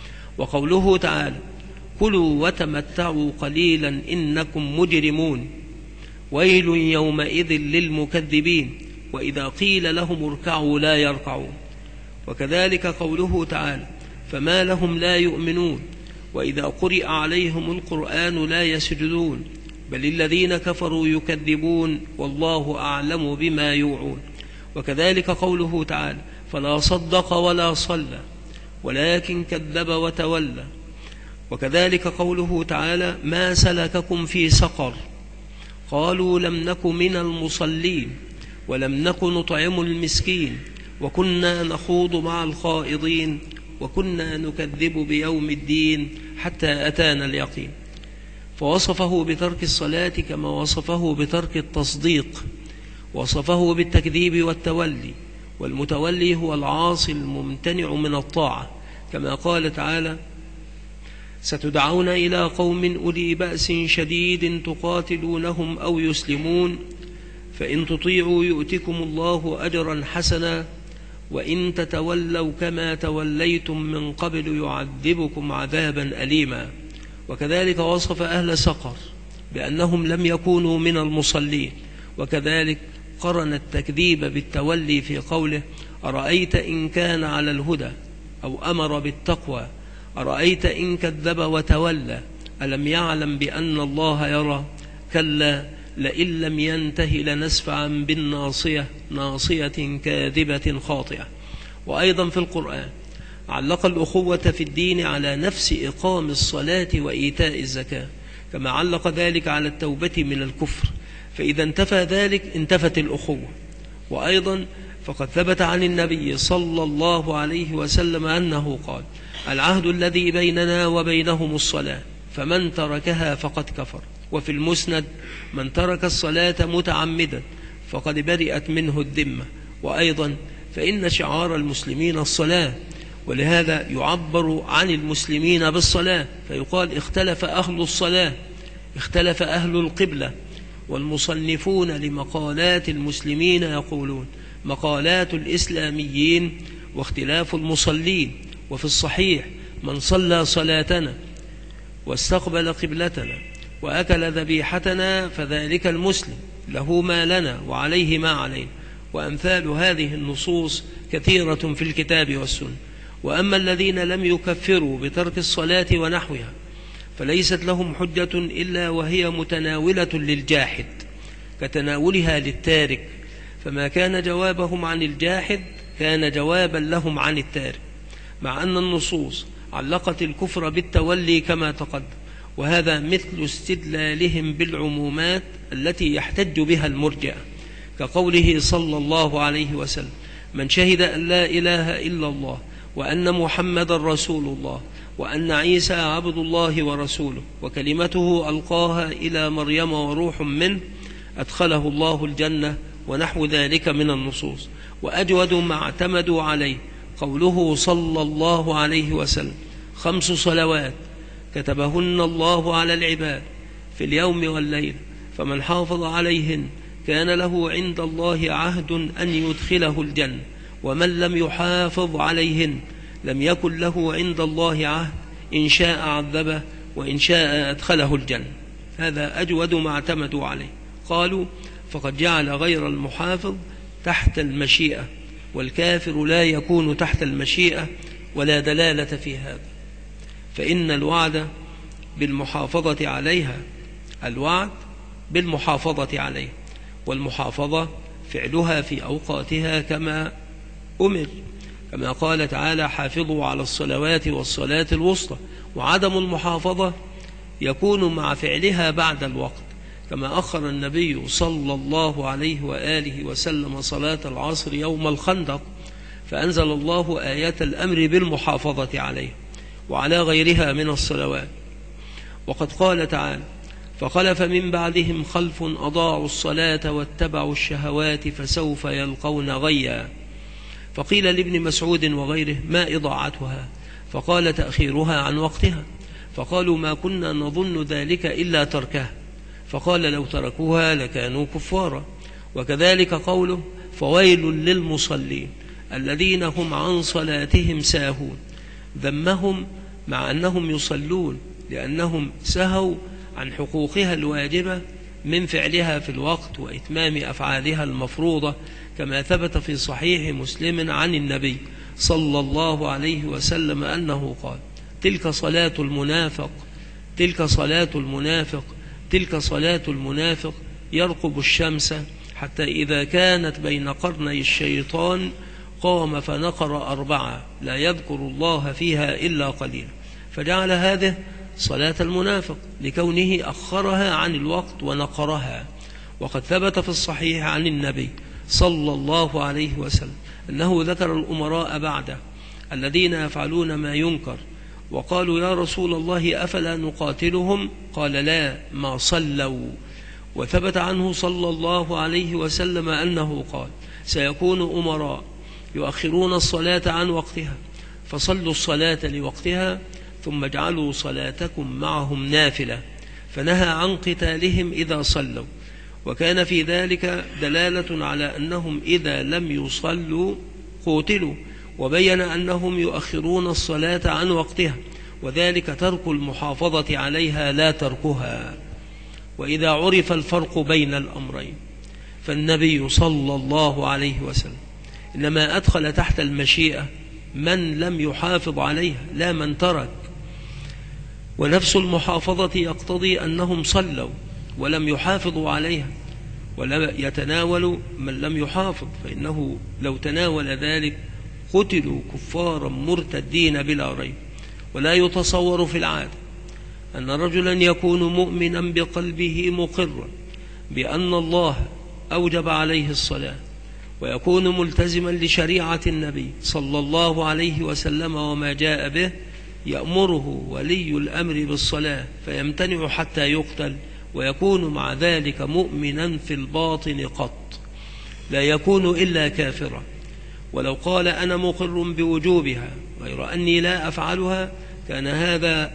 وقوله تعالى: كلوا وتمتعوا قليلا إنكم مجرمون ويل يومئذ للمكذبين وإذا قيل لهم اركعوا لا يركعون. وكذلك قوله تعالى: فما لهم لا يؤمنون وإذا قرئ عليهم القرآن لا يسجدون بل الذين كفروا يكذبون والله أعلم بما يوعون. وكذلك قوله تعالى: فلا صدق ولا صلى ولكن كذب وتولى. وكذلك قوله تعالى: ما سلككم في سقر قالوا لم نك من المصلين ولم نك نطعم المسكين وكنا نخوض مع الخائضين وكنا نكذب بيوم الدين حتى أتانا اليقين. فوصفه بترك الصلاة كما وصفه بترك التصديق، وصفه بالتكذيب والتولي، والمتولي هو العاصي الممتنع من الطاعة، كما قال تعالى: ستدعون إلى قوم أولي بأس شديد تقاتلونهم أو يسلمون فإن تطيعوا يؤتكم الله أجرا حسنا وإن تتولوا كما توليتم من قبل يعذبكم عذابا أليما. وكذلك وصف أهل سقر بأنهم لم يكونوا من المصلين. وكذلك قرن التكذيب بالتولي في قوله: أرأيت إن كان على الهدى أو أمر بالتقوى أرأيت إن كذب وتولى ألم يعلم بأن الله يرى كلا لئن لم ينته لنسفعا بالناصية ناصية كاذبة خاطئة. وأيضا في القرآن علق الأخوة في الدين على نفس إقام الصلاة وإيتاء الزكاة، كما علق ذلك على التوبة من الكفر، فإذا انتفى ذلك انتفت الأخوة. وأيضا فقد ثبت عن النبي صلى الله عليه وسلم أنه قال: العهد الذي بيننا وبينهم الصلاة فمن تركها فقد كفر. وفي المسند: من ترك الصلاة متعمدا فقد برئت منه الذمة. وأيضا فإن شعار المسلمين الصلاة، ولهذا يعبر عن المسلمين بالصلاة فيقال: اختلف أهل الصلاة، اختلف أهل القبلة. والمصنفون لمقالات المسلمين يقولون: مقالات الإسلاميين واختلاف المصلين. وفي الصحيح: من صلى صلاتنا واستقبل قبلتنا وأكل ذبيحتنا فذلك المسلم له ما لنا وعليه ما علينا. وأمثال هذه النصوص كثيرة في الكتاب والسنة. وأما الذين لم يكفروا بترك الصلاة ونحوها فليست لهم حجة إلا وهي متناولة للجاحد كتناولها للتارك، فما كان جوابهم عن الجاحد كان جوابا لهم عن التارك، مع أن النصوص علقت الكفر بالتولي كما تقدم، وهذا مثل استدلالهم بالعمومات التي يحتج بها المرجئة، كقوله صلى الله عليه وسلم: من شهد أن لا إله إلا الله وأن محمد رسول الله وأن عيسى عبد الله ورسوله وكلمته ألقاها إلى مريم وروح منه أدخله الله الجنة ونحو ذلك من النصوص. وأجود ما اعتمدوا عليه قوله صلى الله عليه وسلم: 5 صلوات كتبهن الله على العباد في اليوم والليلة، فمن حافظ عليهن كان له عند الله عهد أن يدخله الجنة، ومن لم يحافظ عليهن لم يكن له عند الله عهد، إن شاء عذبه وإن شاء أدخله الجنة. هذا أجود ما اعتمدوا عليه. قالوا: فقد جعل غير المحافظ تحت المشيئة، والكافر لا يكون تحت المشيئة، ولا دلالة في هذا، فإن الوعد بالمحافظة عليها، الوعد بالمحافظة عليها، والمحافظة فعلها في أوقاتها كما أمر، كما قال تعالى: حافظوا على الصلوات والصلاة الوسطى. وعدم المحافظة يكون مع فعلها بعد الوقت، كما أخر النبي صلى الله عليه وآله وسلم صلاة العصر يوم الخندق، فأنزل الله آية الأمر بالمحافظة عليه وعلى غيرها من الصلوات. وقد قال تعالى: فخلف من بعدهم خلف أضاعوا الصلاة واتبعوا الشهوات فسوف يلقون غيا. فقيل لابن مسعود وغيره: ما إضاعتها؟ فقال: تأخيرها عن وقتها. فقالوا: ما كنا نظن ذلك إلا تركها. فقال: لو تركوها لكانوا كفارا. وكذلك قوله: فويل للمصلين الذين هم عن صلاتهم ساهون، ذمهم مع أنهم يصلون، لأنهم سهوا عن حقوقها الواجبة من فعلها في الوقت وإتمام أفعالها المفروضة، كما ثبت في صحيح مسلم عن النبي صلى الله عليه وسلم أنه قال: تلك صلاة المنافق، تلك صلاة المنافق، تلك صلاة المنافق، يرقب الشمس حتى إذا كانت بين قرني الشيطان قام فنقر 4 لا يذكر الله فيها إلا قليلا. فجعل هذه صلاة المنافق لكونه أخرها عن الوقت ونقرها. وقد ثبت في الصحيح عن النبي صلى الله عليه وسلم أنه ذكر الأمراء بعده الذين يفعلون ما ينكر، وقالوا: يا رسول الله أفلا نقاتلهم؟ قال: لا، ما صلوا. وثبت عنه صلى الله عليه وسلم أنه قال: سيكون أمراء يؤخرون الصلاة عن وقتها، فصلوا الصلاة لوقتها ثم اجعلوا صلاتكم معهم نافلة، فنهى عن قتالهم إذا صلوا. وكان في ذلك دلالة على أنهم إذا لم يصلوا قتلوا، وبين أنهم يؤخرون الصلاة عن وقتها، وذلك ترك المحافظة عليها لا تركها. وإذا عرف الفرق بين الأمرين فالنبي صلى الله عليه وسلم إنما أدخل تحت المشيئة من لم يحافظ عليها لا من ترك. ونفس المحافظة يقتضي أنهم صلوا ولم يحافظوا عليها، ولا يتناول من لم يحافظ، فإنه لو تناول ذلك قتلوا كفارا مرتدين بلا ريب. ولا يتصور في العادة أن رجلا يكون مؤمنا بقلبه مقرا بأن الله أوجب عليه الصلاة، ويكون ملتزما لشريعة النبي صلى الله عليه وسلم وما جاء به، يأمره ولي الأمر بالصلاة فيمتنع حتى يقتل، ويكون مع ذلك مؤمنا في الباطن قط، لا يكون إلا كافرا. ولو قال: أنا مقر بوجوبها غير أني لا أفعلها، كان هذا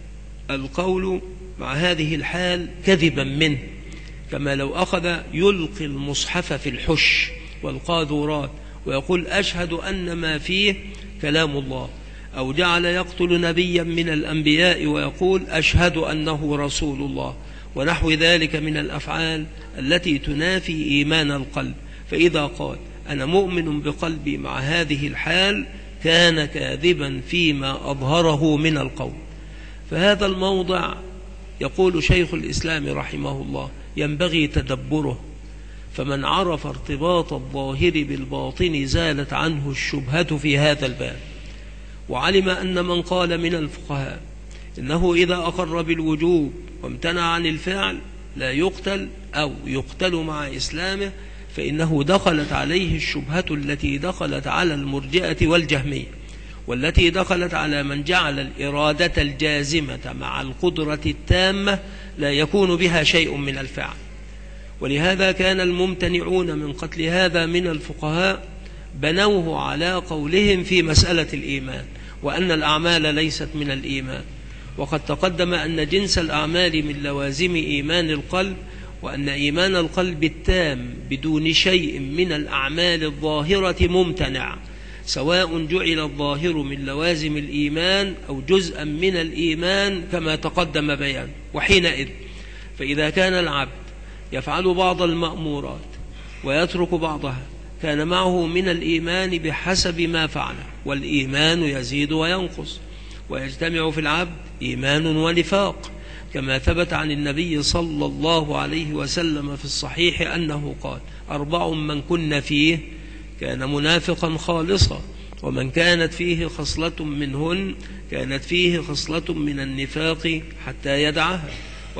القول مع هذه الحال كذبا منه، كما لو أخذ يلقي المصحف في الحش والقاذورات ويقول: أشهد أن ما فيه كلام الله، أو جعل يقتل نبيا من الأنبياء ويقول: أشهد أنه رسول الله، ونحو ذلك من الأفعال التي تنافي إيمان القلب. فإذا قال: أنا مؤمن بقلبي مع هذه الحال، كان كاذبا فيما أظهره من القول. فهذا الموضع يقول شيخ الإسلام رحمه الله ينبغي تدبره، فمن عرف ارتباط الظاهر بالباطن زالت عنه الشبهة في هذا الباب، وعلم أن من قال من الفقهاء إنه إذا أقر بالوجوب وامتنع عن الفعل لا يقتل أو يقتل مع إسلامه، فإنه دخلت عليه الشبهة التي دخلت على المرجئة والجهمية، والتي دخلت على من جعل الإرادة الجازمة مع القدرة التامة لا يكون بها شيء من الفعل. ولهذا كان الممتنعون من قتل هذا من الفقهاء بنوه على قولهم في مسألة الإيمان، وأن الأعمال ليست من الإيمان. وقد تقدم أن جنس الأعمال من لوازم إيمان القلب، وأن إيمان القلب التام بدون شيء من الأعمال الظاهرة ممتنع، سواء جعل الظاهر من لوازم الإيمان أو جزءا من الإيمان كما تقدم بيان. وحينئذ فإذا كان العبد يفعل بعض المأمورات ويترك بعضها كان معه من الإيمان بحسب ما فعله، والإيمان يزيد وينقص، ويجتمع في العبد إيمان ونفاق، كما ثبت عن النبي صلى الله عليه وسلم في الصحيح أنه قال: 4 من كن فيه كان منافقا خالصا، ومن كانت فيه خصلة منهن كانت فيه خصلة من النفاق حتى يدعها.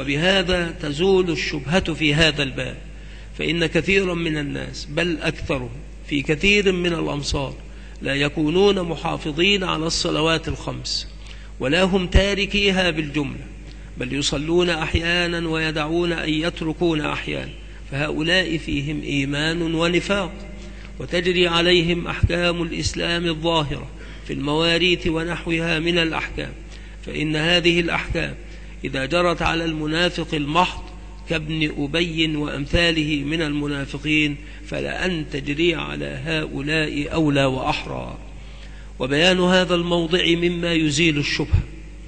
وبهذا تزول الشبهة في هذا الباب، فإن كثيرا من الناس بل أكثرهم في كثير من الأمصار لا يكونون محافظين على الصلوات الخمس، ولا هم تاركيها بالجملة، بل يصلون أحيانا ويدعون أن يتركون أحيانا، فهؤلاء فيهم إيمان ونفاق، وتجري عليهم أحكام الإسلام الظاهرة في المواريث ونحوها من الأحكام. فإن هذه الأحكام إذا جرت على المنافق المحض كابن أبي وأمثاله من المنافقين فلأن تجري على هؤلاء أولى وأحرى. وبيان هذا الموضع مما يزيل الشبهة،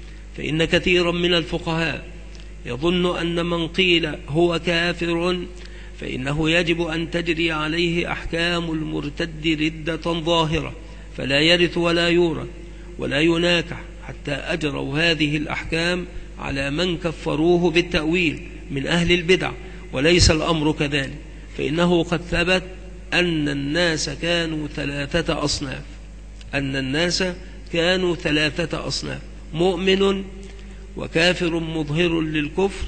فإن كثيرا من الفقهاء يظن أن من قيل هو كافر فإنه يجب أن تجري عليه أحكام المرتد ردة ظاهرة، فلا يرث ولا يورث ولا يناكح، حتى أجروا هذه الأحكام على من كفروه بالتأويل من أهل البدع. وليس الأمر كذلك، فإنه قد ثبت أن الناس كانوا 3 أصناف، أن الناس كانوا 3 أصناف: مؤمن وكافر مظهر للكفر،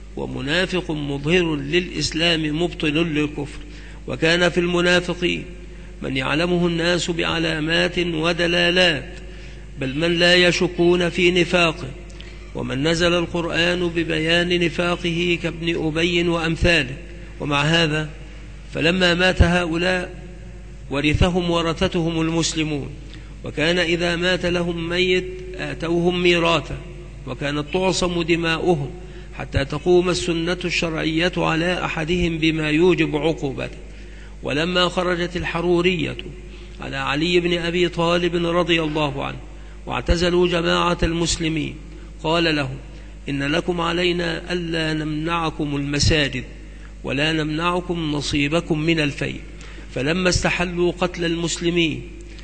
ومنافق مظهر للإسلام مبطل للكفر. وكان في المنافقين من يعلمه الناس بعلامات ودلالات، بل من لا يشكون في نفاقه، ومن نزل القرآن ببيان نفاقه كابن أبي وأمثاله. ومع هذا فلما مات هؤلاء ورثهم ورثتهم المسلمون، وكان إذا مات لهم ميت آتوهم ميراثا، وكانت تعصم دماؤهم حتى تقوم السنة الشرعية على أحدهم بما يوجب عقوبته. ولما خرجت الحرورية على علي بن أبي طالب رضي الله عنه واعتزلوا جماعة المسلمين قال لهم: إن لكم علينا ألا نمنعكم المساجد ولا نمنعكم نصيبكم من الفيء. فلما استحلوا قتل المسلمين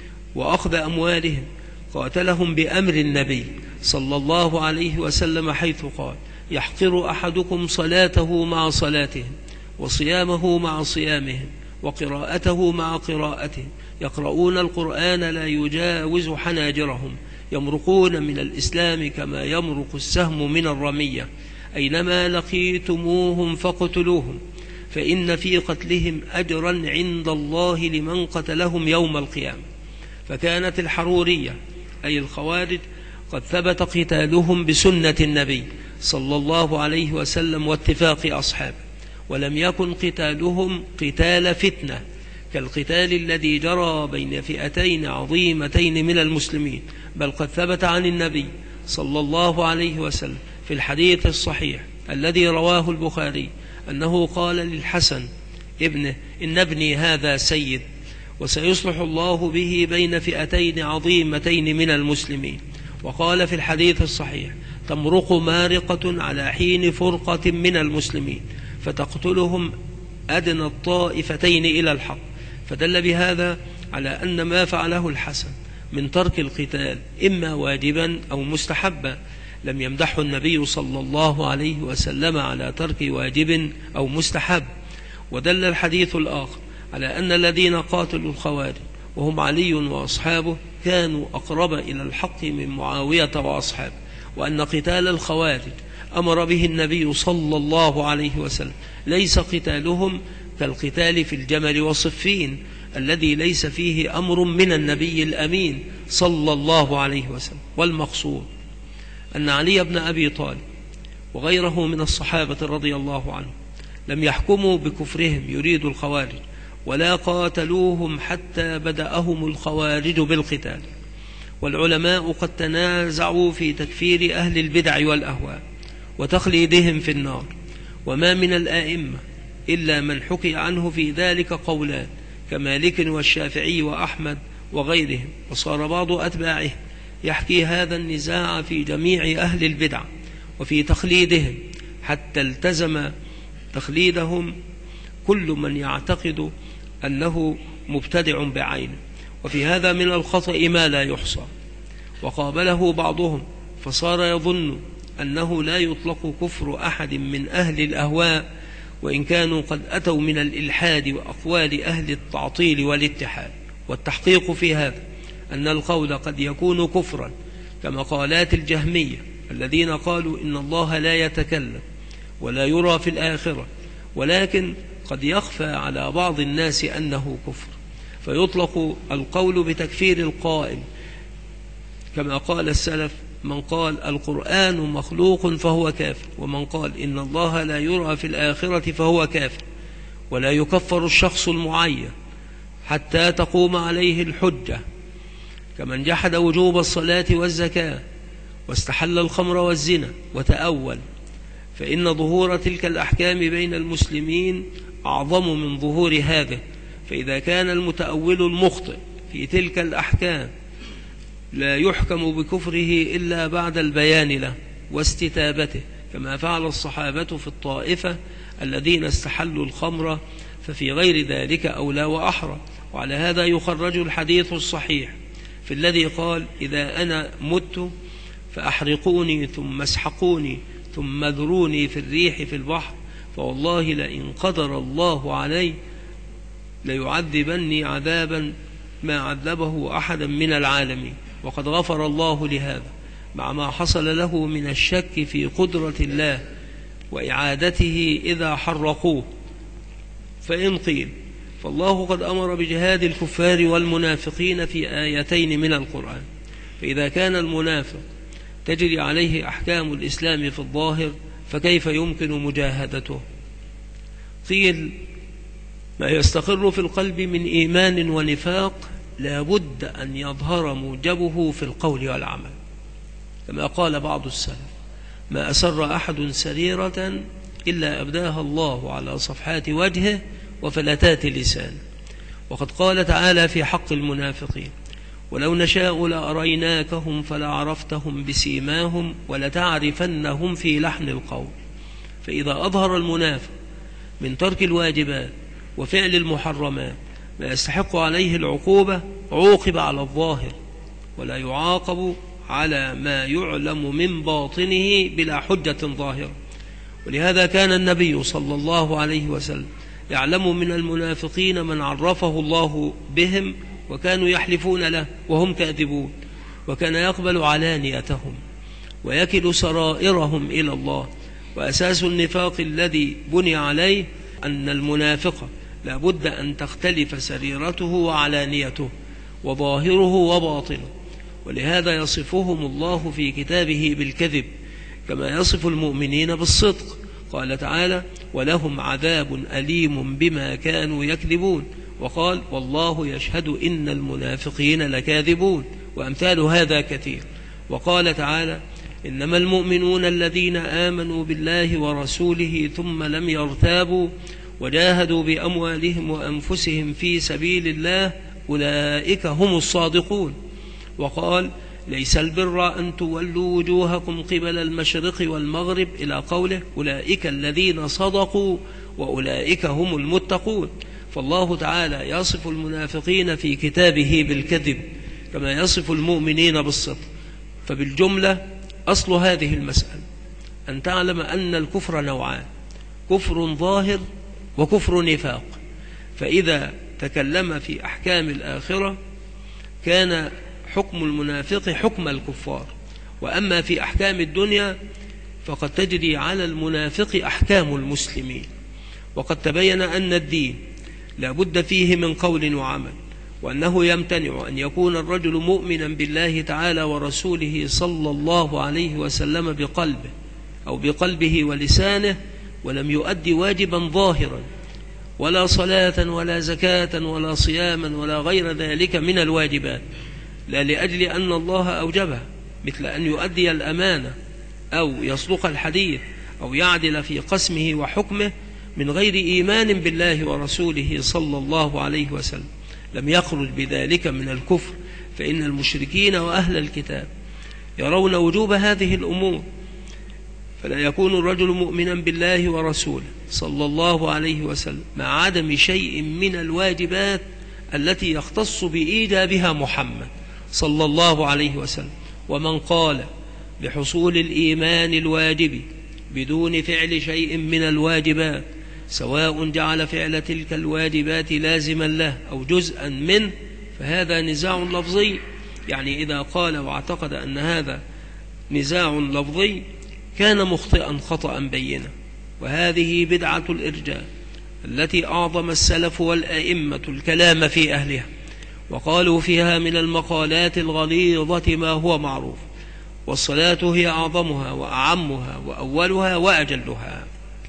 وأخذ أموالهم قاتلهم بأمر النبي صلى الله عليه وسلم، حيث قال: يحقر أحدكم صلاته مع صلاتهم، وصيامه مع صيامهم، وقراءته مع قراءتهم، يقرؤون القرآن لا يجاوز حناجرهم، يمرقون من الإسلام كما يمرق السهم من الرمية، أينما لقيتموهم فاقتلوهم، فإن في قتلهم أجرا عند الله لمن قتلهم يوم القيامة. فكانت الحرورية أي الخوارج قد ثبت قتالهم بسنة النبي صلى الله عليه وسلم واتفاق أصحابه، ولم يكن قتالهم قتال فتنة كالقتال الذي جرى بين فئتين عظيمتين من المسلمين، بل قد ثبت عن النبي صلى الله عليه وسلم في الحديث الصحيح الذي رواه البخاري أنه قال للحسن ابنه: إن ابني هذا سيد، وسيصلح الله به بين فئتين عظيمتين من المسلمين. وقال في الحديث الصحيح: تمرق مارقة على حين فرقة من المسلمين فتقتلهم أدنى الطائفتين إلى الحق. فدل بهذا على أن ما فعله الحسن من ترك القتال إما واجبا أو مستحبا، لم يمدحه النبي صلى الله عليه وسلم على ترك واجب أو مستحب. ودل الحديث الآخر على أن الذين قاتلوا الخوارج وهم علي وأصحابه كانوا أقرب إلى الحق من معاوية وأصحابه، وأن قتال الخوارج أمر به النبي صلى الله عليه وسلم، ليس قتالهم كالقتال في الجمل وصفين الذي ليس فيه أمر من النبي الأمين صلى الله عليه وسلم. والمقصود أن علي بن أبي طالب وغيره من الصحابة رضي الله عنه لم يحكموا بكفرهم يريد الخوارج، ولا قاتلوهم حتى بدأهم الخوارج بالقتال. والعلماء قد تنازعوا في تكفير أهل البدع والأهواء وتخليدهم في النار، وما من الآئمة إلا من حكي عنه في ذلك قولان كمالك والشافعي وأحمد وغيرهم، وصار بعض أتباعه يحكي هذا النزاع في جميع أهل البدع وفي تخليدهم، حتى التزم تخليدهم كل من يعتقد أنه مبتدع بعينه. وفي هذا من الخطأ ما لا يحصى. وقابله بعضهم فصار يظن أنه لا يطلق كفر أحد من أهل الأهواء وإن كانوا قد أتوا من الإلحاد وأقوال أهل التعطيل والاتحاد. والتحقيق في هذا أن القول قد يكون كفرا كمقالات الجهمية الذين قالوا إن الله لا يتكلم ولا يرى في الآخرة، ولكن قد يخفى على بعض الناس أنه كفر، فيطلق القول بتكفير القائل، كما قال السلف: من قال القرآن مخلوق فهو كافر، ومن قال إن الله لا يرى في الآخرة فهو كافر. ولا يكفر الشخص المعين حتى تقوم عليه الحجة، كمن جحد وجوب الصلاة والزكاة واستحل الخمر والزنا وتأول، فإن ظهور تلك الأحكام بين المسلمين أعظم من ظهور هذا. فإذا كان المتأول المخطئ في تلك الأحكام لا يحكم بكفره إلا بعد البيان له واستتابته، كما فعل الصحابة في الطائفة الذين استحلوا الخمر، ففي غير ذلك أولى وأحرى. وعلى هذا يخرج الحديث الصحيح في الذي قال: إذا أنا مت فأحرقوني ثم اسحقوني ثم اذروني في الريح في البحر، فوالله لئن قدر الله علي ليعذبني عذابا ما عذبه أحدا من العالمين. وقد غفر الله لهذا مع ما حصل له من الشك في قدرة الله وإعادته إذا حرقوه. فإن قيل فالله قد أمر بجهاد الكفار والمنافقين في آيتين من القرآن، فإذا كان المنافق تجري عليه أحكام الإسلام في الظاهر فكيف يمكن مجاهدته؟ قيل: ما يستقر في القلب من إيمان ونفاق لا بد أن يظهر موجبه في القول والعمل، كما قال بعض السلف: ما أسر أحد سريرة إلا أبداها الله على صفحات وجهه وفلتات لسانه. وقد قال تعالى في حق المنافقين: ولو نشاء لأريناكهم فلعرفتهم بسيماهم ولتعرفنهم في لحن القول. فإذا أظهر المنافق من ترك الواجبات وفعل المحرمات ما يستحق عليه العقوبة عوقب على الظاهر، ولا يعاقب على ما يعلم من باطنه بلا حجة ظاهرة. ولهذا كان النبي صلى الله عليه وسلم يعلم من المنافقين من عرفه الله بهم وكانوا يحلفون له وهم كاذبون، وكان يقبل علانيتهم ويكل سرائرهم إلى الله. وأساس النفاق الذي بني عليه أن المنافق لا بد أن تختلف سريرته وعلانيته وظاهره وباطنه، ولهذا يصفهم الله في كتابه بالكذب كما يصف المؤمنين بالصدق. قال تعالى: ولهم عذاب أليم بما كانوا يكذبون. وقال: والله يشهد إن المنافقين لكاذبون، وأمثال هذا كثير. وقال تعالى: إنما المؤمنون الذين آمنوا بالله ورسوله ثم لم يرتابوا وجاهدوا بأموالهم وأنفسهم في سبيل الله أولئك هم الصادقون. وقال: ليس البر أن تولوا وجوهكم قبل المشرق والمغرب إلى قوله: أولئك الذين صدقوا وأولئك هم المتقون. فالله تعالى يصف المنافقين في كتابه بالكذب كما يصف المؤمنين بالصدق. فبالجملة أصل هذه المسألة أن تعلم أن الكفر نوعان: كفر ظاهر وكفر نفاق. فإذا تكلم في أحكام الآخرة كان حكم المنافق حكم الكفار، وأما في أحكام الدنيا فقد تجري على المنافق أحكام المسلمين. وقد تبين أن الدين لا بد فيه من قول وعمل، وأنه يمتنع أن يكون الرجل مؤمنا بالله تعالى ورسوله صلى الله عليه وسلم بقلبه أو بقلبه ولسانه ولم يؤدي واجبا ظاهرا، ولا صلاة ولا زكاة ولا صياما ولا غير ذلك من الواجبات، لا لأجل أن الله أوجبها، مثل أن يؤدي الأمانة أو يصدق الحديث أو يعدل في قسمه وحكمه من غير إيمان بالله ورسوله صلى الله عليه وسلم، لم يخرج بذلك من الكفر، فإن المشركين وأهل الكتاب يرون وجوب هذه الأمور، فلا يكون الرجل مؤمنا بالله ورسوله صلى الله عليه وسلم مع عدم شيء من الواجبات التي يختص بإيجابها محمد صلى الله عليه وسلم. ومن قال بحصول الإيمان الواجب بدون فعل شيء من الواجبات، سواء جعل فعل تلك الواجبات لازما له أو جزءا منه، فهذا نزاع لفظي. يعني إذا قال واعتقد أن هذا نزاع لفظي كان مخطئا خطأ بينا. وهذه بدعة الإرجاء التي أعظم السلف والأئمة الكلام في أهلها، وقالوا فيها من المقالات الغليظة ما هو معروف، والصلاة هي أعظمها وأعمها وأولها وأجلها.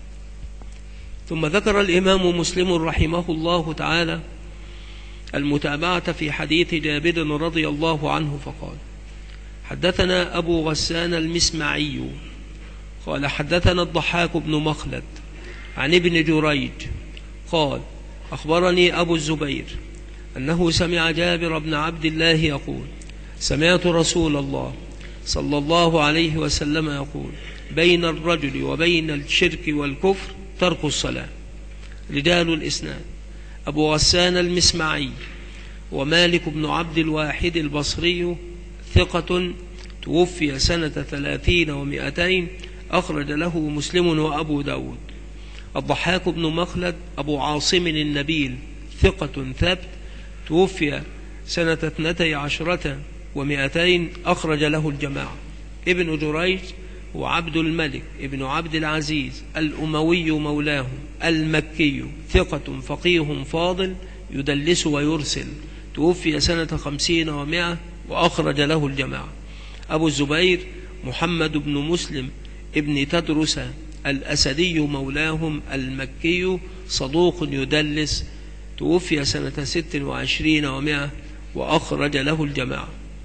ثم ذكر الإمام مسلم رحمه الله تعالى المتابعة في حديث جابر رضي الله عنه فقال: حدثنا أبو غسان المسمعي قال حدثنا الضحاك بن مخلد عن ابن جريج قال: أخبرني أبو الزبير أنه سمع جابر بن عبد الله يقول: سمعت رسول الله صلى الله عليه وسلم يقول: بين الرجل وبين الشرك والكفر ترك الصلاة. رجال الإسناد: أبو غسان المسمعي ومالك بن عبد الواحد البصري ثقة، توفي سنة 30 و200، أخرج له مسلم وأبو داود. الضحاك بن مخلد أبو عاصم النبيل ثقة ثبت، توفي سنة 12 و200، أخرج له الجماعة. ابن جريج هو عبد الملك ابن عبد العزيز الأموي مولاهم المكي، ثقة فقيه فاضل يدلس ويرسل، توفي سنة 50 و100، وأخرج له الجماعة. أبو الزبير محمد بن مسلم ابن تدرس الأسدي مولاهم المكي، صدوق يدلس، توفي سنة 26 و100، وأخرج له الجماعة.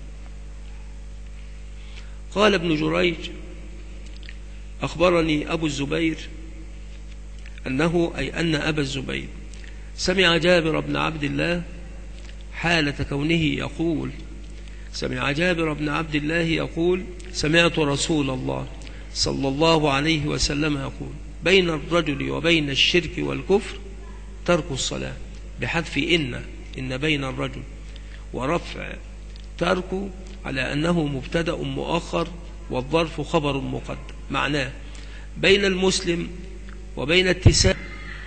قال ابن جريج: أخبرني أبو الزبير أنه أي أن أبا الزبير سمع جابر بن عبد الله حالة كونه يقول: سمع جابر بن عبد الله يقول: سمعت رسول الله صلى الله عليه وسلم يقول: بين الرجل وبين الشرك والكفر ترك الصلاة، بحذف إن بين الرجل، ورفع ترك على أنه مبتدأ مؤخر والظرف خبر مقدم. معناه بين المسلم وبين اتساع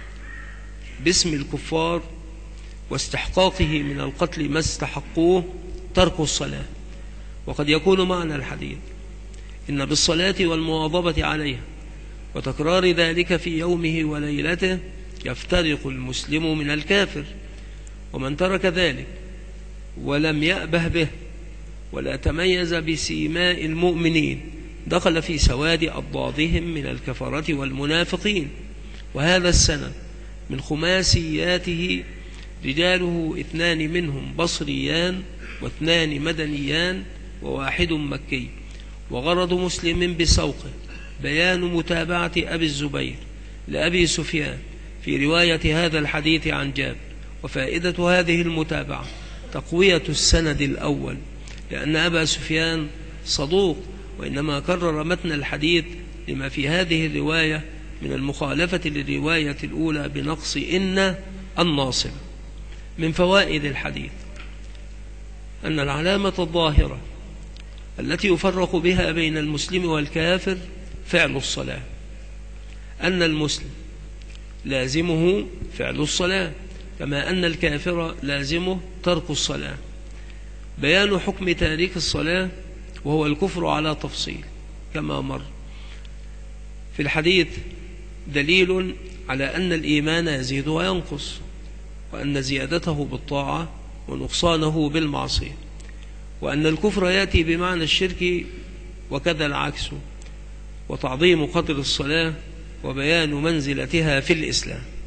باسم الكفار واستحقاقه من القتل ما استحقوه ترك الصلاة. وقد يكون معنى الحديث إن بالصلاة والمواظبة عليها وتكرار ذلك في يومه وليلته يفترق المسلم من الكافر، ومن ترك ذلك ولم يأبه به ولا تميز بسيماء المؤمنين دخل في سواد أضدادهم من الكفرة والمنافقين. وهذا السنة من خماسياته رجاله 2 منهم بصريان و2 مدنيان و1 مكي. وغرض مسلم بسوقه بيان متابعة أبي الزبير لأبي سفيان في رواية هذا الحديث عن جابر. وفائدة هذه المتابعة تقوية السند الأول، لأن أبا سفيان صدوق، وإنما كرر متن الحديث لما في هذه الرواية من المخالفة للرواية الأولى بنقص إن الناصب. من فوائد الحديث أن العلامة الظاهرة التي يفرق بها بين المسلم والكافر فعل الصلاة، أن المسلم لازمه فعل الصلاة كما أن الكافر لازمه ترك الصلاة. بيان حكم تارك الصلاة وهو الكفر على تفصيل كما مر في الحديث، دليل على أن الإيمان يزيد وينقص، وأن زيادته بالطاعة ونقصانه بالمعصية، وأن الكفر يأتي بمعنى الشرك وكذا العكس. وتعظيم قدر الصلاة وبيان منزلتها في الإسلام.